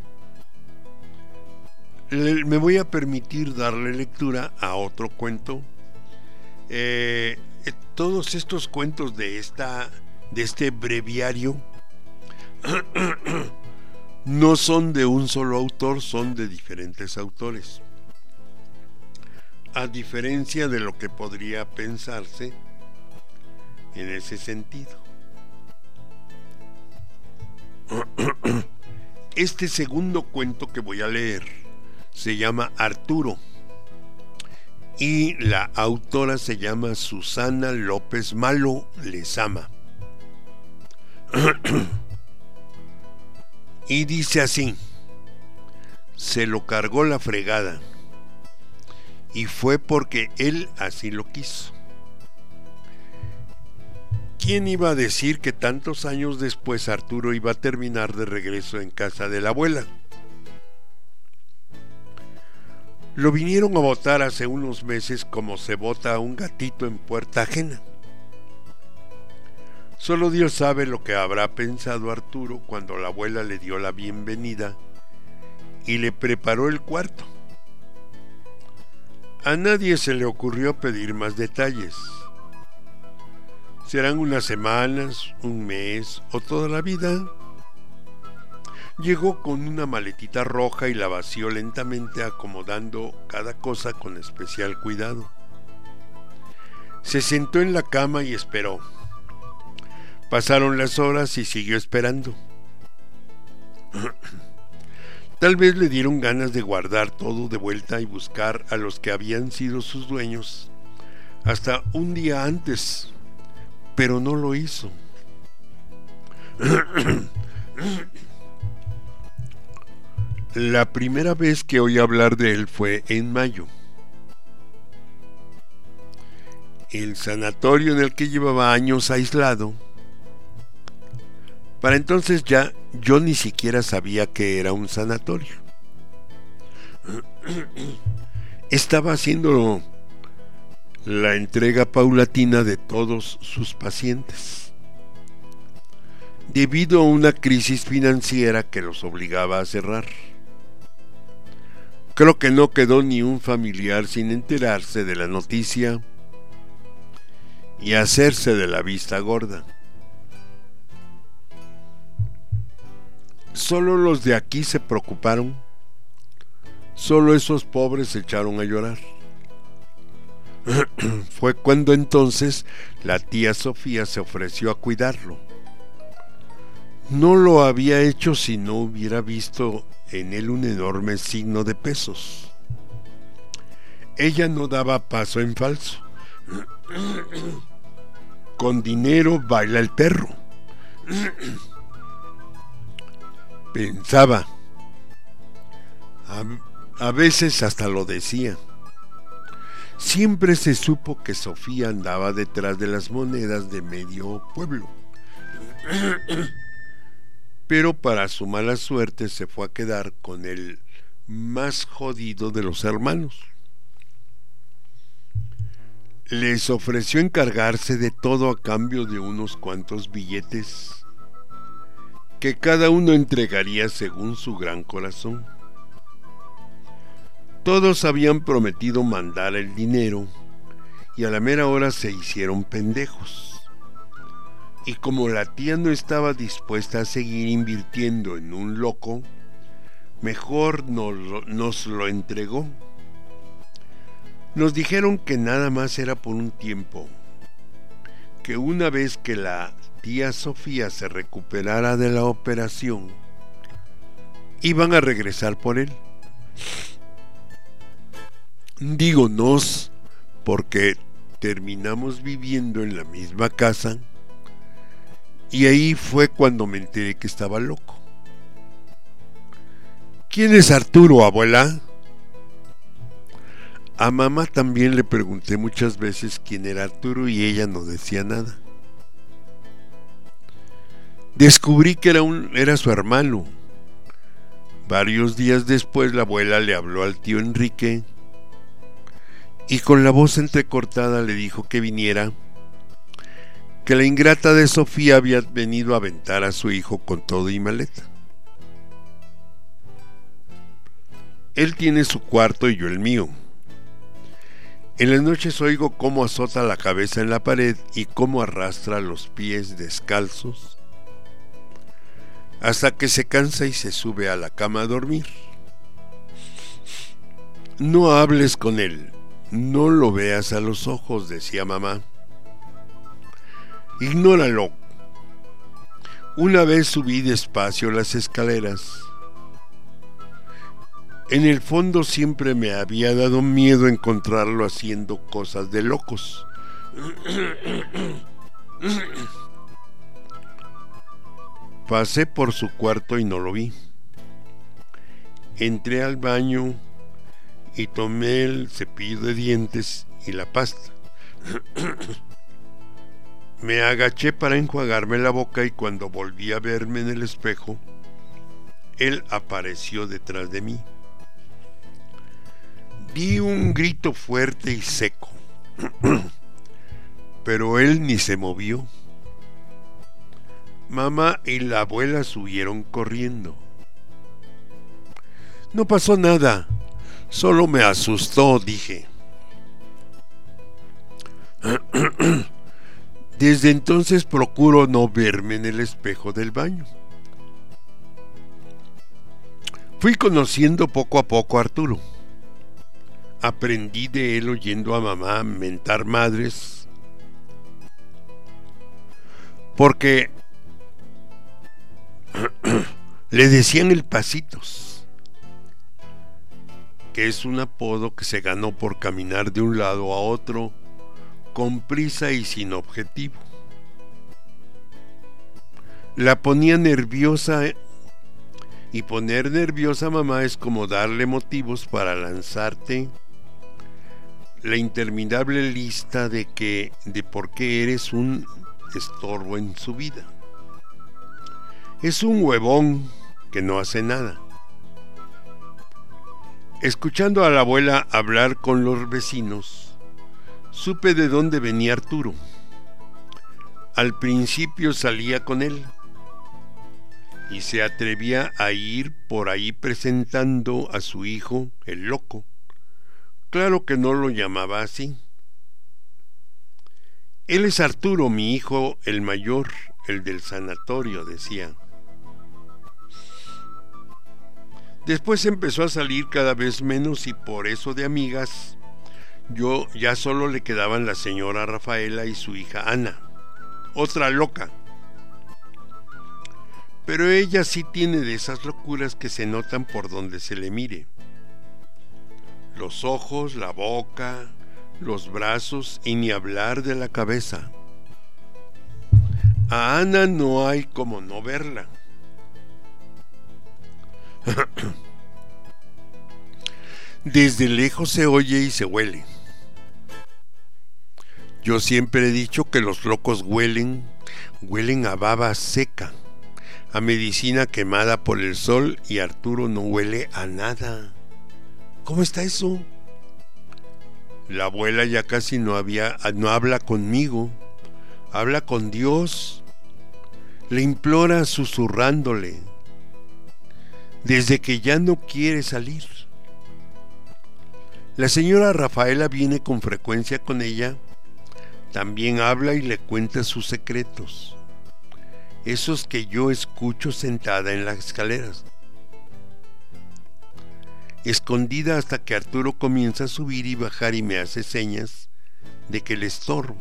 Le, me voy a permitir darle lectura a otro cuento. Eh, todos estos cuentos de esta de este breviario no son de un solo autor, son de diferentes autores. A diferencia de lo que podría pensarse en ese sentido. Este segundo cuento que voy a leer se llama Arturo y la autora se llama Susana López Malo Lezama. Y dice así: se lo cargó la fregada y fue porque él así lo quiso. ¿Quién iba a decir que tantos años después Arturo iba a terminar de regreso en casa de la abuela? Lo vinieron a botar hace unos meses como se bota a un gatito en puerta ajena. Solo Dios sabe lo que habrá pensado Arturo cuando la abuela le dio la bienvenida y le preparó el cuarto. A nadie se le ocurrió pedir más detalles. ¿Serán unas semanas, un mes o toda la vida? Llegó con una maletita roja y la vació lentamente, acomodando cada cosa con especial cuidado. Se sentó en la cama y esperó. Pasaron las horas y siguió esperando. Tal vez le dieron ganas de guardar todo de vuelta y buscar a los que habían sido sus dueños hasta un día antes, pero no lo hizo. La primera vez que oí hablar de él fue en mayo. el sanatorio en el que llevaba años aislado. Para entonces ya yo ni siquiera sabía que era un sanatorio. Estaba haciendo la entrega paulatina de todos sus pacientes, debido a una crisis financiera que los obligaba a cerrar. Creo que no quedó ni un familiar sin enterarse de la noticia y hacerse de la vista gorda. Solo los de aquí se preocuparon. Solo esos pobres se echaron a llorar. Fue cuando entonces la tía Sofía se ofreció a cuidarlo. No lo había hecho si no hubiera visto en él un enorme signo de pesos. Ella no daba paso en falso. Con dinero baila el perro. Pensaba. A, a veces hasta lo decía. Siempre se supo que Sofía andaba detrás de las monedas de medio pueblo. Pero para su mala suerte se fue a quedar con el más jodido de los hermanos. Les ofreció encargarse de todo a cambio de unos cuantos billetes que cada uno entregaría según su gran corazón. Todos habían prometido mandar el dinero y a la mera hora se hicieron pendejos. Y como la tía no estaba dispuesta a seguir invirtiendo en un loco, mejor nos lo, nos lo entregó. Nos dijeron que nada más era por un tiempo, que una vez que la tía Sofía se recuperara de la operación, iban a regresar por él. Digo nos, porque terminamos viviendo en la misma casa, y ahí fue cuando me enteré que estaba loco. ¿Quién es Arturo, abuela? A mamá también le pregunté muchas veces quién era Arturo y ella no decía nada. Descubrí que era, un, era su hermano. Varios días después la abuela le habló al tío Enrique y con la voz entrecortada le dijo que viniera, que la ingrata de Sofía había venido a aventar a su hijo con todo y maleta. Él tiene su cuarto y yo el mío. En las noches oigo cómo azota la cabeza en la pared y cómo arrastra los pies descalzos hasta que se cansa y se sube a la cama a dormir. No hables con él, no lo veas a los ojos, decía mamá. Ignóralo. Una vez subí despacio las escaleras. En el fondo siempre me había dado miedo encontrarlo haciendo cosas de locos. Pasé por su cuarto y no lo vi. Entré al baño y tomé el cepillo de dientes y la pasta. Me agaché para enjuagarme la boca y cuando volví a verme en el espejo, él apareció detrás de mí. Di un grito fuerte y seco, pero él ni se movió. Mamá y la abuela subieron corriendo. No pasó nada, solo me asustó, dije. Desde entonces procuro no verme en el espejo del baño. Fui conociendo poco a poco a Arturo. Aprendí de él oyendo a mamá mentar madres, porque le decían el Pasitos, que es un apodo que se ganó por caminar de un lado a otro con prisa y sin objetivo. La ponía nerviosa, y poner nerviosa a mamá es como darle motivos para lanzarte la interminable lista de que de por qué eres un estorbo en su vida. Es un huevón que no hace nada. Escuchando a la abuela hablar con los vecinos, supe de dónde venía Arturo. Al principio salía con él y se atrevía a ir por ahí presentando a su hijo, el loco. Claro que no lo llamaba así. Él es Arturo, mi hijo, el mayor, el del sanatorio, decía. Después empezó a salir cada vez menos y por eso de amigas, yo ya solo le quedaban la señora Rafaela y su hija Ana, otra loca. Pero ella sí tiene de esas locuras que se notan por donde se le mire. Los ojos, la boca, los brazos y ni hablar de la cabeza. A Ana no hay como no verla. Desde lejos se oye y se huele. Yo siempre he dicho que los locos huelen, huelen a baba seca, a medicina quemada por el sol, y Arturo no huele a nada. ¿Cómo está eso? La abuela ya casi no había, no habla conmigo, habla con Dios, le implora susurrándole, desde que ya no quiere salir. La señora Rafaela viene con frecuencia con ella, también habla y le cuenta sus secretos, esos que yo escucho sentada en las escaleras, escondida hasta que Arturo comienza a subir y bajar y me hace señas de que le estorbo.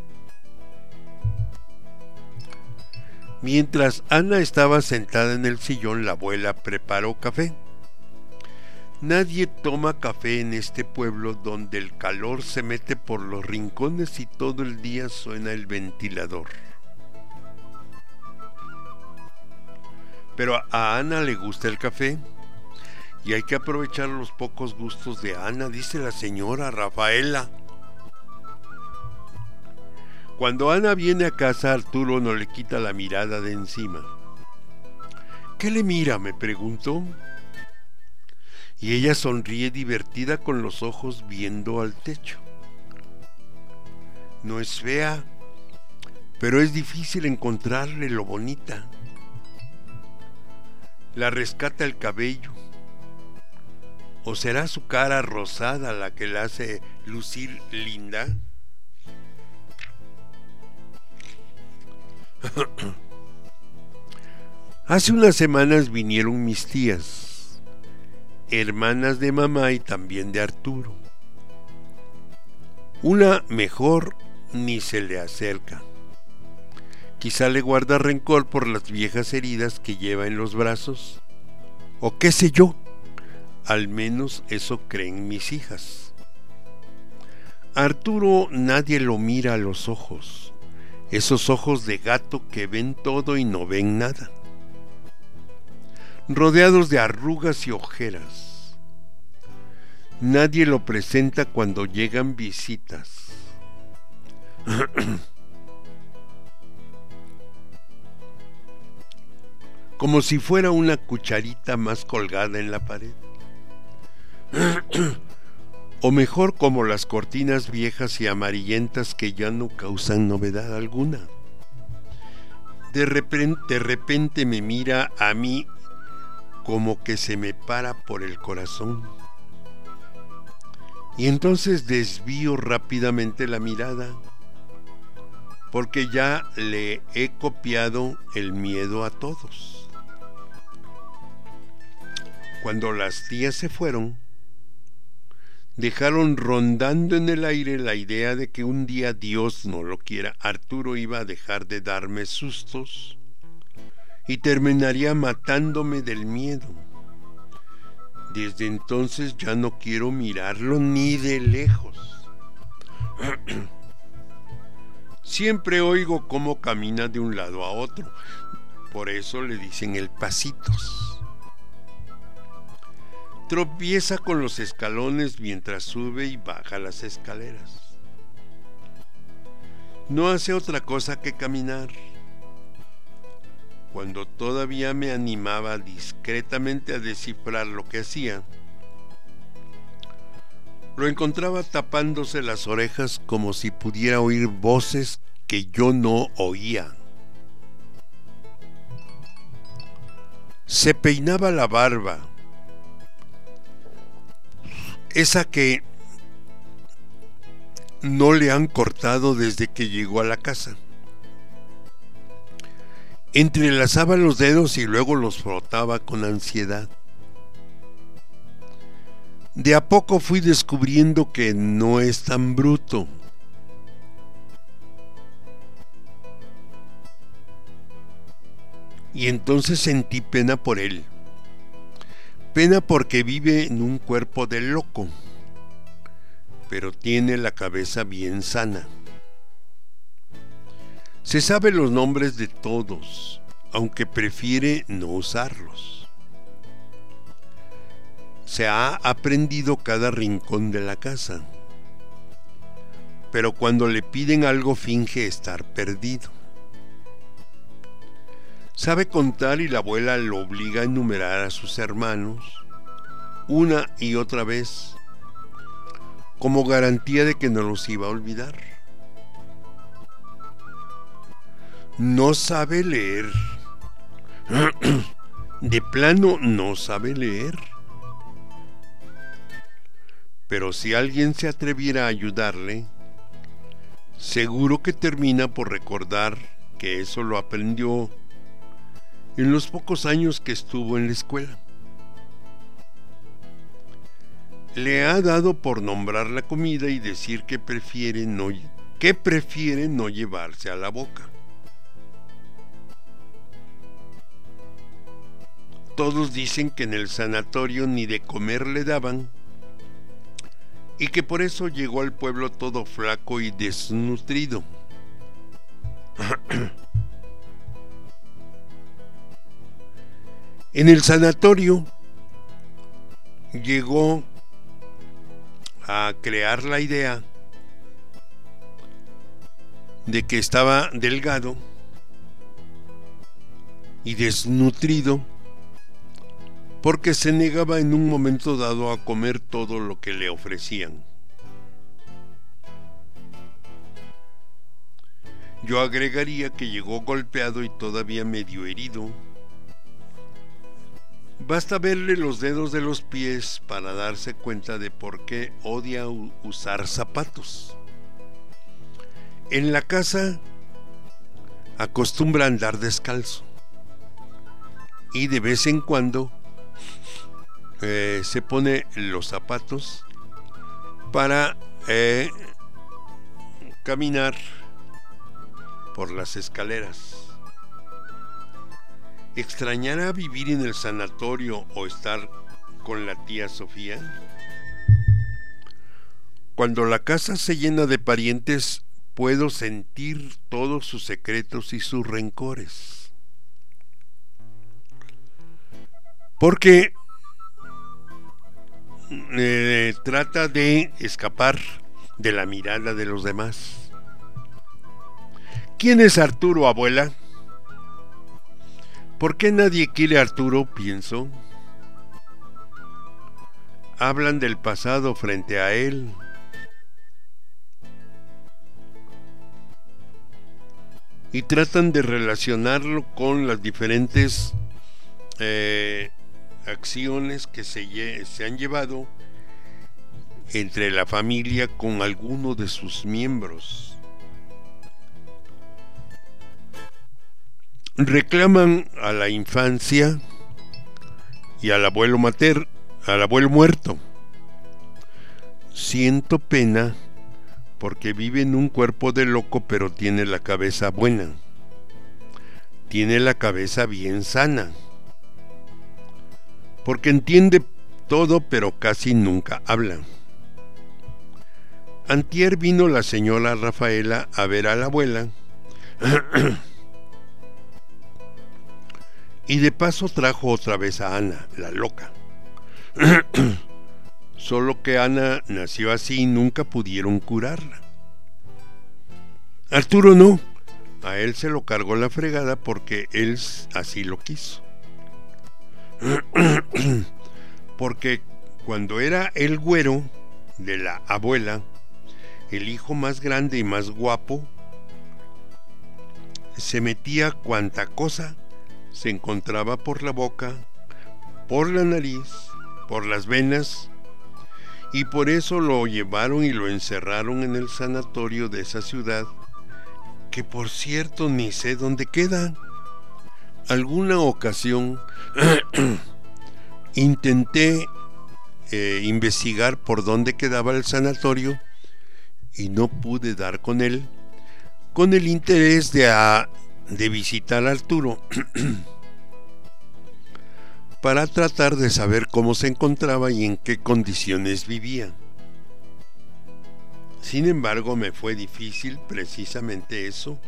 Mientras Ana estaba sentada en el sillón, la abuela preparó café. Nadie toma café en este pueblo donde el calor se mete por los rincones y todo el día suena el ventilador. Pero a Ana le gusta el café y hay que aprovechar los pocos gustos de Ana, dice la señora Rafaela. Cuando Ana viene a casa, Arturo no le quita la mirada de encima. ¿Qué le mira?, me preguntó. Y ella sonríe divertida con los ojos viendo al techo. No es fea, pero es difícil encontrarle lo bonita. La rescata el cabello. ¿O será su cara rosada la que la hace lucir linda? Hace unas semanas vinieron mis tías, hermanas de mamá y también de Arturo. Una mejor ni se le acerca. Quizá le guarda rencor por las viejas heridas que lleva en los brazos, o qué sé yo, al menos eso creen mis hijas. Arturo nadie lo mira a los ojos, esos ojos de gato que ven todo y no ven nada, rodeados de arrugas y ojeras. Nadie lo presenta cuando llegan visitas. Como si fuera una cucharita más colgada en la pared. O mejor, como las cortinas viejas y amarillentas que ya no causan novedad alguna. De repente, de repente me mira a mí como que se me para por el corazón. Y entonces desvío rápidamente la mirada, porque ya le he copiado el miedo a todos. Cuando las tías se fueron, dejaron rondando en el aire la idea de que un día, Dios no lo quiera, Arturo iba a dejar de darme sustos y terminaría matándome del miedo. Desde entonces ya no quiero mirarlo ni de lejos. Siempre oigo cómo camina de un lado a otro, por eso le dicen el Pasitos. Tropieza con los escalones mientras sube y baja las escaleras. No hace otra cosa que caminar. Cuando todavía me animaba discretamente a descifrar lo que hacía, lo encontraba tapándose las orejas como si pudiera oír voces que yo no oía. Se peinaba la barba, esa que no le han cortado desde que llegó a la casa. Entrelazaba los dedos y luego los frotaba con ansiedad. De a poco fui descubriendo que no es tan bruto. Y entonces sentí pena por él. Pena porque vive en un cuerpo de loco, pero tiene la cabeza bien sana. Se sabe los nombres de todos, aunque prefiere no usarlos. Se ha aprendido cada rincón de la casa, pero cuando le piden algo finge estar perdido. Sabe contar y la abuela lo obliga a enumerar a sus hermanos una y otra vez, como garantía de que no los iba a olvidar. No sabe leer. De plano no sabe leer. Pero si alguien se atreviera a ayudarle, seguro que termina por recordar que eso lo aprendió en los pocos años que estuvo en la escuela. Le ha dado por nombrar la comida y decir que prefiere no, que prefiere no llevarse a la boca. Todos dicen que en el sanatorio ni de comer le daban y que por eso llegó al pueblo todo flaco y desnutrido. En el sanatorio llegó a crear la idea de que estaba delgado y desnutrido porque se negaba en un momento dado a comer todo lo que le ofrecían. Yo agregaría que llegó golpeado y todavía medio herido. Basta verle los dedos de los pies para darse cuenta de por qué odia usar zapatos. En la casa acostumbra a andar descalzo y de vez en cuando eh, se pone los zapatos para eh, caminar por las escaleras. ¿Extrañará vivir en el sanatorio o estar con la tía Sofía? Cuando la casa se llena de parientes, puedo sentir todos sus secretos y sus rencores. Porque eh, trata de escapar de la mirada de los demás. ¿Quién es Arturo, abuela? ¿Por qué nadie quiere a Arturo? Pienso. Hablan del pasado frente a él. Y tratan de relacionarlo con las diferentes eh, acciones que se, se han llevado entre la familia con alguno de sus miembros. Reclaman a la infancia y al abuelo mater, al abuelo muerto. Siento pena porque vive en un cuerpo de loco, pero tiene la cabeza buena. Tiene la cabeza bien sana. Porque entiende todo, pero casi nunca habla. Antier vino la señora Rafaela a ver a la abuela. Y de paso trajo otra vez a Ana, la loca. Solo que Ana nació así y nunca pudieron curarla. Arturo no, a él se lo cargó la fregada porque él así lo quiso. Porque cuando era el güero de la abuela, el hijo más grande y más guapo, se metía cuanta cosa se encontraba por la boca, por la nariz, por las venas, y por eso lo llevaron y lo encerraron en el sanatorio de esa ciudad, que por cierto ni sé dónde queda. Alguna ocasión intenté eh, investigar por dónde quedaba el sanatorio y no pude dar con él, con el interés de, a, de visitar a Arturo para tratar de saber cómo se encontraba y en qué condiciones vivía. Sin embargo, me fue difícil precisamente eso.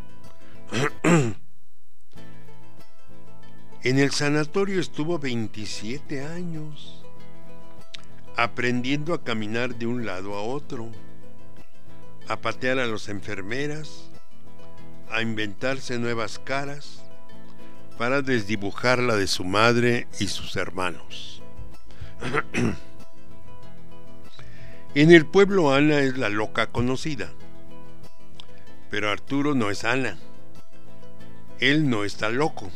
En el sanatorio estuvo veintisiete años, aprendiendo a caminar de un lado a otro, a patear a las enfermeras, a inventarse nuevas caras para desdibujar la de su madre y sus hermanos. En el pueblo Ana es la loca conocida, pero Arturo no es Ana. Él no está loco.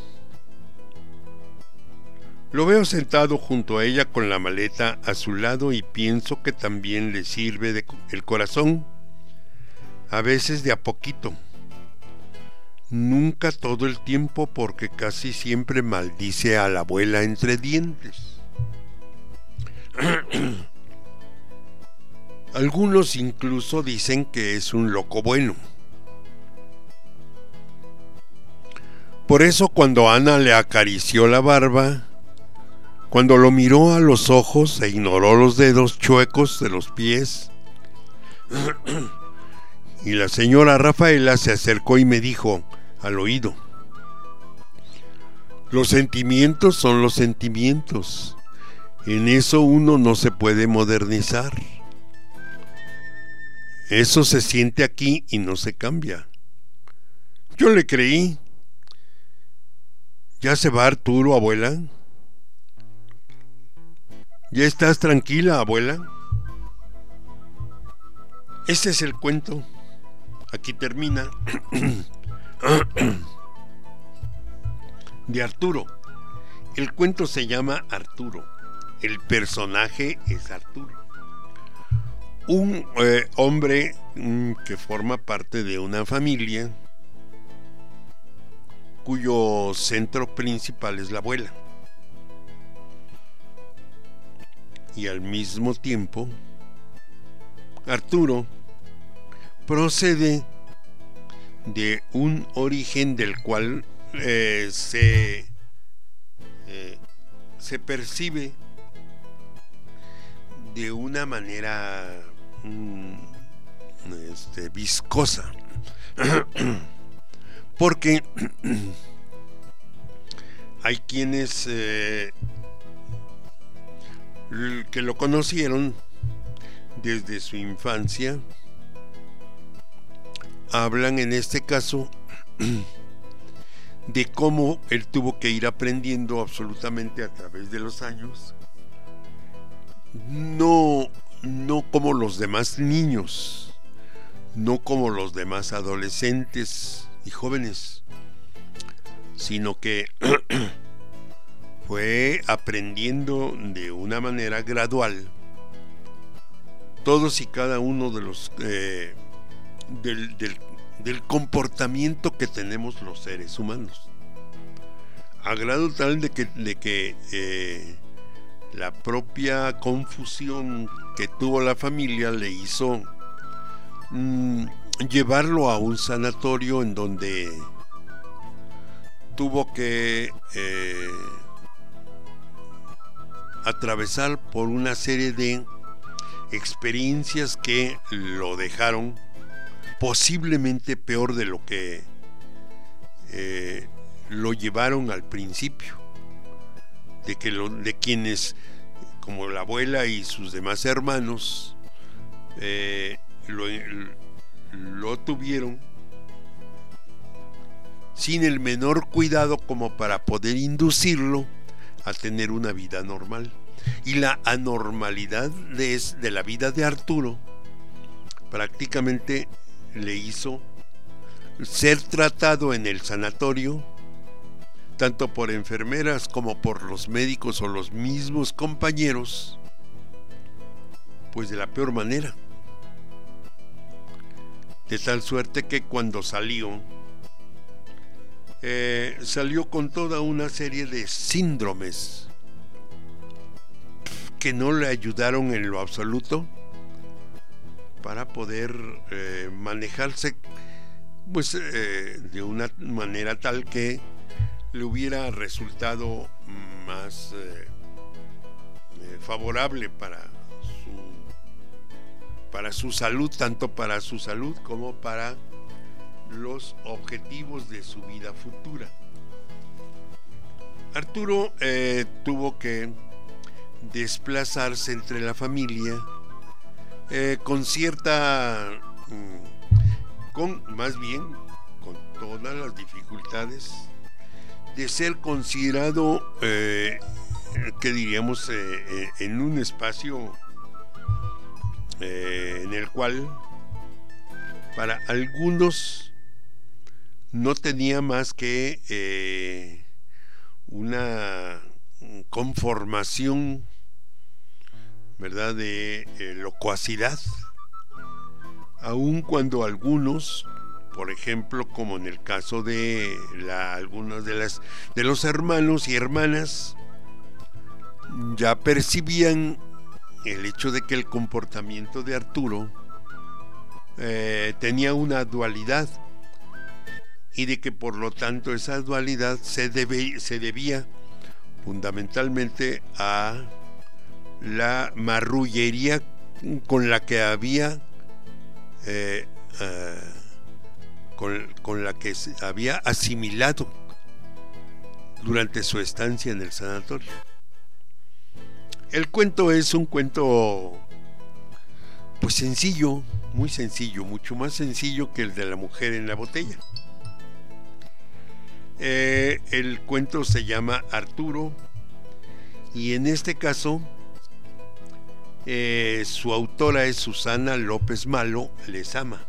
Lo veo sentado junto a ella con la maleta a su lado y pienso que también le sirve de el corazón, a veces de a poquito. Nunca todo el tiempo, porque casi siempre maldice a la abuela entre dientes. Algunos incluso dicen que es un loco bueno. Por eso cuando Ana le acarició la barba, cuando lo miró a los ojos e ignoró los dedos chuecos de los pies, y la señora Rafaela se acercó y me dijo al oído: los sentimientos son los sentimientos, en eso uno no se puede modernizar. Eso se siente aquí y no se cambia. Yo le creí. ¿Ya se va Arturo, abuela? ¿Ya estás tranquila, abuela? Este es el cuento. Aquí termina. De Arturo. El cuento se llama Arturo. El personaje es Arturo. Un eh, hombre mm, que forma parte de una familia cuyo centro principal es la abuela. Y al mismo tiempo, Arturo procede de un origen del cual eh, se, eh, se percibe de una manera mm, este, viscosa, porque hay quienes eh, que lo conocieron desde su infancia, hablan en este caso de cómo él tuvo que ir aprendiendo absolutamente a través de los años, no, no como los demás niños, no como los demás adolescentes y jóvenes, sino que fue aprendiendo de una manera gradual todos y cada uno de los eh, del, del, del comportamiento que tenemos los seres humanos, a grado tal de que, de que eh, la propia confusión que tuvo la familia le hizo mmm, llevarlo a un sanatorio en donde tuvo que eh, atravesar por una serie de experiencias que lo dejaron posiblemente peor de lo que eh, lo llevaron al principio, de que lo, de quienes como la abuela y sus demás hermanos eh, lo, lo tuvieron sin el menor cuidado como para poder inducirlo a tener una vida normal. Y la anormalidad de, de la vida de Arturo prácticamente le hizo ser tratado en el sanatorio, tanto por enfermeras como por los médicos o los mismos compañeros, pues de la peor manera. De tal suerte que cuando salió, eh, salió con toda una serie de síndromes que no le ayudaron en lo absoluto para poder eh, manejarse pues eh, de una manera tal que le hubiera resultado más eh, eh, favorable para su para su salud, tanto para su salud como para los objetivos de su vida futura. Arturo eh, tuvo que desplazarse entre la familia eh, con cierta mm, con más bien con todas las dificultades de ser considerado eh, que diríamos eh, en un espacio eh, en el cual para algunos no tenía más que eh, una conformación, ¿verdad?, de eh, locuacidad, aun cuando algunos, por ejemplo, como en el caso de la, algunos de las de los hermanos y hermanas, ya percibían el hecho de que el comportamiento de Arturo eh, tenía una dualidad, y de que por lo tanto esa dualidad se, debe, se debía fundamentalmente a la marrullería con la que había eh, eh, con, con la que se había asimilado durante su estancia en el sanatorio. El cuento es un cuento pues sencillo, muy sencillo, mucho más sencillo que el de la mujer en la botella. Eh, el cuento se llama Arturo, y en este caso eh, su autora es Susana López Malo Lezama.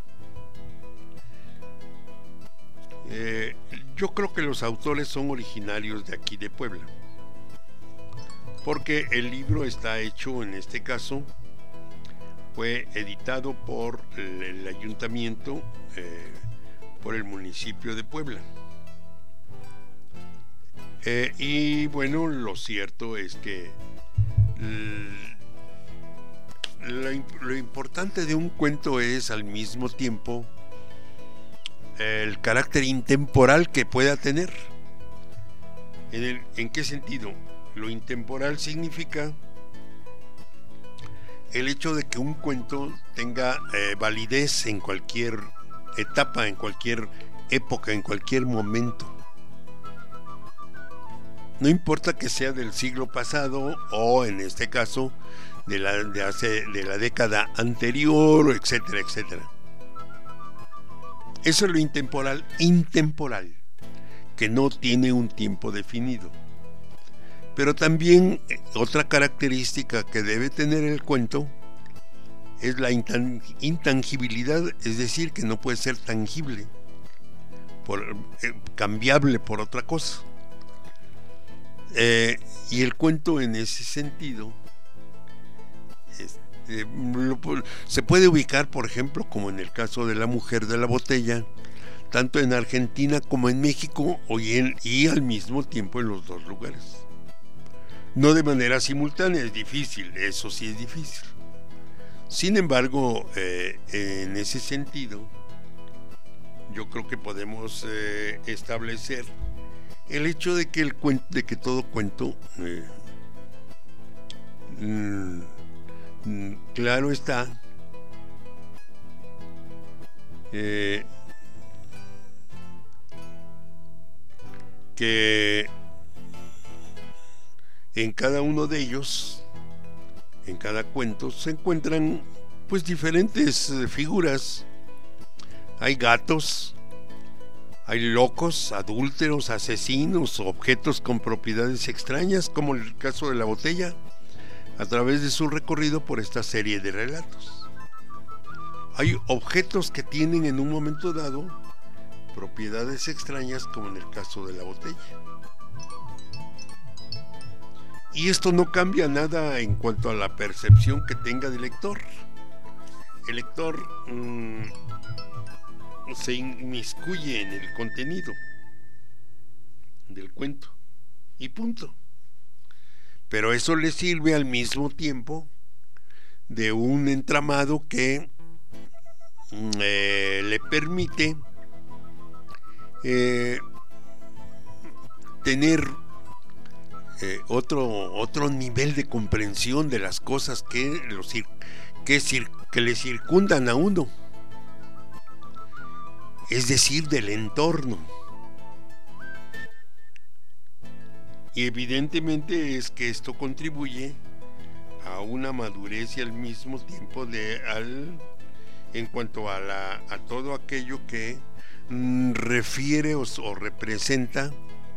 Eh, yo creo que los autores son originarios de aquí de Puebla, porque el libro está hecho, en este caso, fue editado por el, el ayuntamiento, eh, por el municipio de Puebla. Eh, y bueno, lo cierto es que lo, lo importante de un cuento es al mismo tiempo el carácter intemporal que pueda tener. ¿En, el, ¿En qué sentido? Lo intemporal significa el hecho de que un cuento tenga eh, validez en cualquier etapa, en cualquier época, en cualquier momento. No importa que sea del siglo pasado o, en este caso, de la, de hace, de la década anterior, etcétera, etcétera. Eso es lo intemporal, intemporal, que no tiene un tiempo definido. Pero también otra característica que debe tener el cuento es la intangibilidad, es decir, que no puede ser tangible, por, eh, cambiable por otra cosa. Eh, y el cuento en ese sentido es, eh, lo, se puede ubicar, por ejemplo, como en el caso de la mujer de la botella, tanto en Argentina como en México, y, en, y al mismo tiempo en los dos lugares. No de manera simultánea, es difícil, eso sí es difícil. Sin embargo, eh, en ese sentido, yo creo que podemos eh, establecer el hecho de que el cuento, de que todo cuento, eh, mm, mm, claro está, eh, que en cada uno de ellos en cada cuento se encuentran pues diferentes figuras. Hay gatos, hay locos, adúlteros, asesinos, objetos con propiedades extrañas, como el caso de la botella, a través de su recorrido por esta serie de relatos. Hay objetos que tienen en un momento dado propiedades extrañas, como en el caso de la botella. Y esto no cambia nada en cuanto a la percepción que tenga del lector. El lector mmm, se inmiscuye en el contenido del cuento y punto. Pero eso le sirve al mismo tiempo de un entramado que eh, le permite eh, tener eh, otro, otro nivel de comprensión de las cosas que, los, que, que le circundan a uno, es decir, del entorno. Y evidentemente es que esto contribuye a una madurez y al mismo tiempo de al en cuanto a la a todo aquello que mm, refiere o, o representa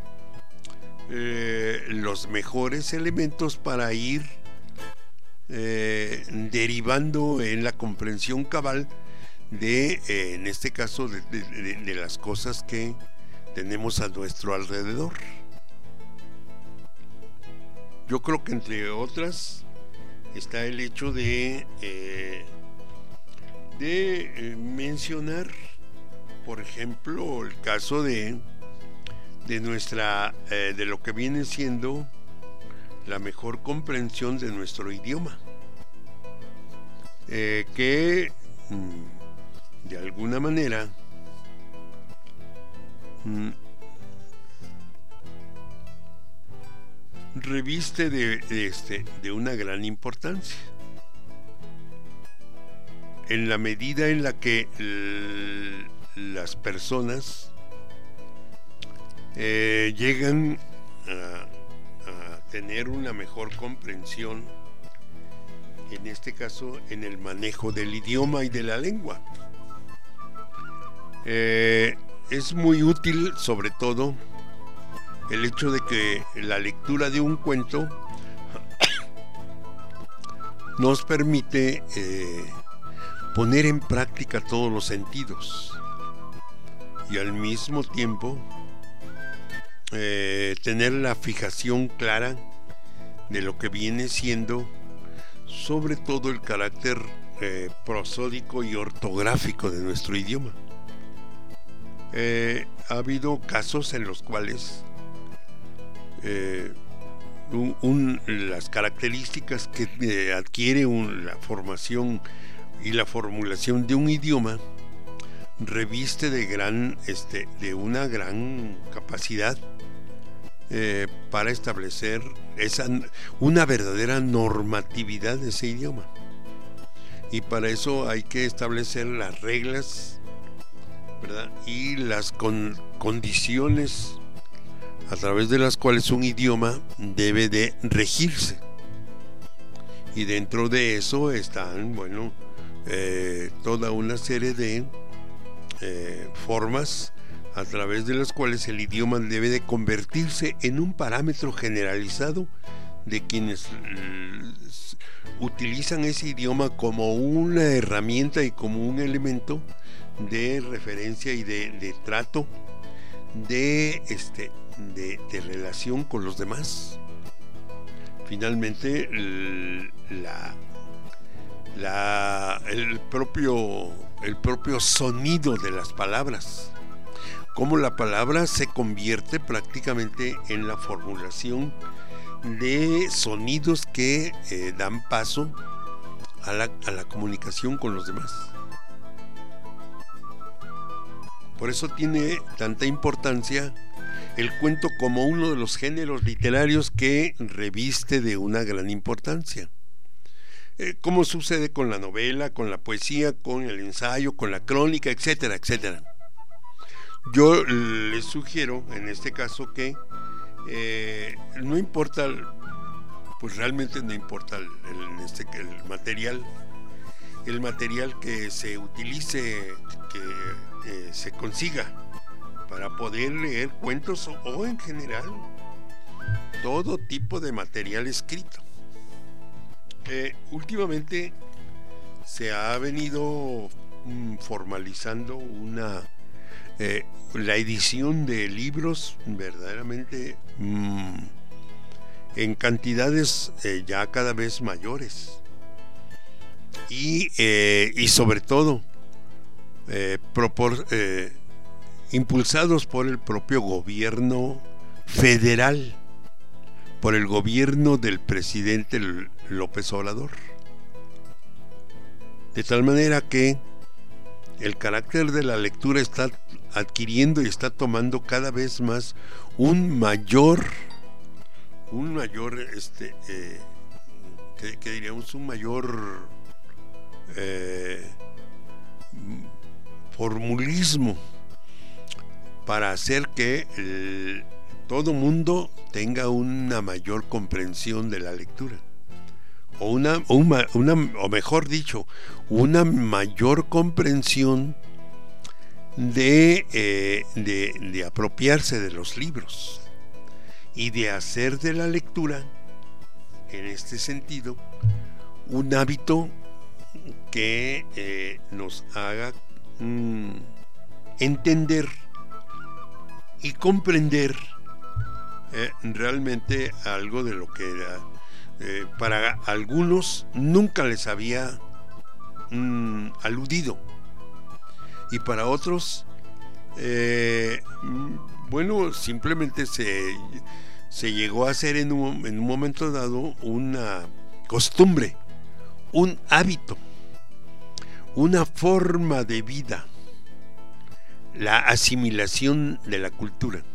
eh, los mejores elementos para ir eh, derivando en la comprensión cabal de eh, en este caso de, de, de, de las cosas que tenemos a nuestro alrededor. Yo creo que entre otras está el hecho de eh, de eh, mencionar, por ejemplo, el caso de de nuestra eh, de lo que viene siendo la mejor comprensión de nuestro idioma, eh, que mm, de alguna manera mm, reviste de, de, este, de una gran importancia en la medida en la que l- las personas eh, llegan a, a tener una mejor comprensión, en este caso en el manejo del idioma y de la lengua. Eh, es muy útil, sobre todo, el hecho de que la lectura de un cuento nos permite eh, poner en práctica todos los sentidos y al mismo tiempo eh, tener la fijación clara de lo que viene siendo sobre todo el carácter eh, prosódico y ortográfico de nuestro idioma. Eh, ha habido casos en los cuales Eh, un, un, las características que eh, adquiere un, la formación y la formulación de un idioma reviste de gran este de una gran capacidad eh, para establecer esa una verdadera normatividad de ese idioma, y para eso hay que establecer las reglas, ¿verdad? Y las con, condiciones a través de las cuales un idioma debe de regirse, y dentro de eso están, bueno, eh, toda una serie de eh, formas a través de las cuales el idioma debe de convertirse en un parámetro generalizado de quienes l- utilizan ese idioma como una herramienta y como un elemento de referencia y de, de trato de este De, de relación con los demás. Finalmente la, la, el, propio, el propio sonido de las palabras, cómo la palabra se convierte prácticamente en la formulación de sonidos que eh, dan paso a la, a la comunicación con los demás. Por eso tiene tanta importancia el cuento como uno de los géneros literarios que reviste de una gran importancia. Eh, como sucede con la novela, con la poesía, con el ensayo, con la crónica, etcétera, etcétera. Yo les sugiero en este caso que eh, no importa pues realmente no importa el, el, este, el material, el material que se utilice, que eh, se consiga para poder leer cuentos o, o en general todo tipo de material escrito. Eh, últimamente se ha venido mm, formalizando una eh, la edición de libros verdaderamente mm, en cantidades eh, ya cada vez mayores y, eh, y sobre todo eh, propor, eh, impulsados por el propio gobierno federal, por el gobierno del presidente López Obrador. De tal manera que el carácter de la lectura está adquiriendo y está tomando cada vez más un mayor, un mayor, este, eh, ¿qué, qué diríamos? Un mayor eh, formulismo para hacer que el, todo mundo tenga una mayor comprensión de la lectura. O una, una, una, o mejor dicho, una mayor comprensión de, eh, de, de apropiarse de los libros y de hacer de la lectura, en este sentido, un hábito que eh, nos haga mm, entender y comprender eh, realmente algo de lo que era. Eh, para algunos nunca les había mm, aludido y para otros eh, bueno, simplemente se, se llegó a hacer en un, en un momento dado una costumbre, un hábito, una forma de vida, la asimilación de la cultura.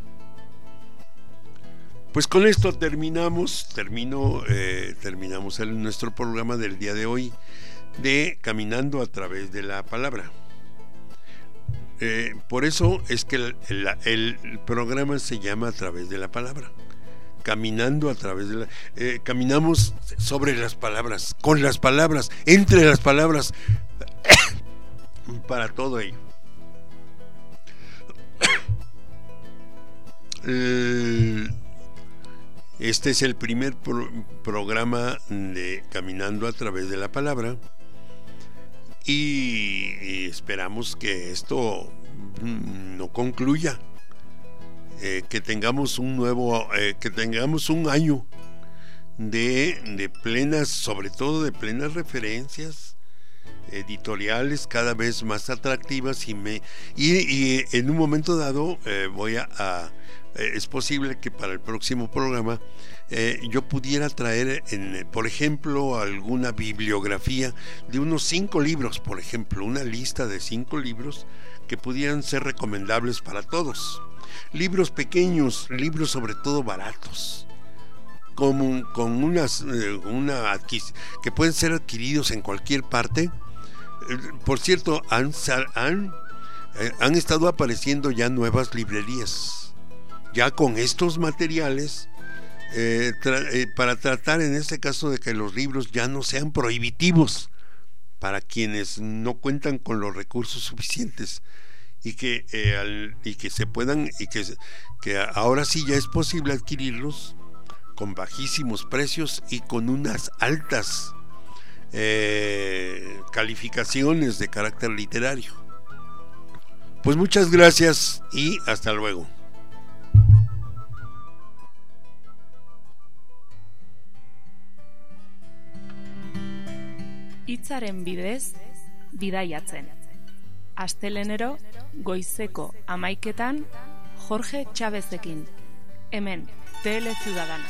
Pues con esto terminamos, termino, eh, terminamos el, nuestro programa del día de hoy de Caminando a través de la palabra. Eh, por eso es que el, el, el programa se llama A través de la palabra. Caminando a través de la... Eh, caminamos sobre las palabras, con las palabras, entre las palabras, para todo ello. El... Este es el primer pro- programa de Caminando a través de la palabra y, y esperamos que esto no concluya, eh, que tengamos un nuevo, eh, que tengamos un año de, de plenas, sobre todo de plenas referencias editoriales cada vez más atractivas y me y, y en un momento dado eh, voy a, a es posible que para el próximo programa eh, yo pudiera traer, en, por ejemplo, alguna bibliografía de unos cinco libros, por ejemplo, una lista de cinco libros que pudieran ser recomendables para todos. Libros pequeños, libros sobre todo baratos, con, con unas, eh, una adquis- que pueden ser adquiridos en cualquier parte. Eh, por cierto, han, han, eh, han estado apareciendo ya nuevas librerías ya con estos materiales eh, tra- eh, para tratar en este caso de que los libros ya no sean prohibitivos para quienes no cuentan con los recursos suficientes y que eh, al, y que se puedan y que, que ahora sí ya es posible adquirirlos con bajísimos precios y con unas altas eh, calificaciones de carácter literario. Pues muchas gracias y hasta luego. Hitzaren bidez, bidaiatzen. Astelenero, goizeko hamaiketan, Jorge Chavezekin. Hemen, T L Ciudadana.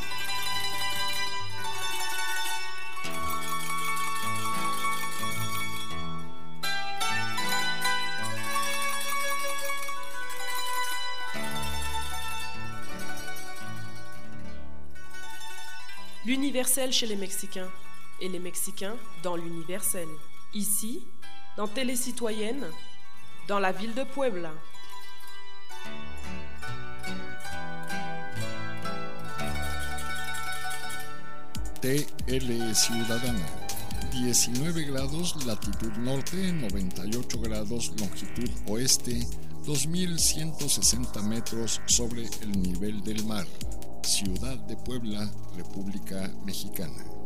L'universel chez les Mexicains et les Mexicains dans l'universel. Ici, dans Télécitoyenne, dans la ville de Puebla. T L Ciudadana. diecinueve grados latitud norte, noventa y ocho grados longitud oeste, dos mil ciento sesenta metros sobre el nivel del mar. Ciudad de Puebla, República Mexicana.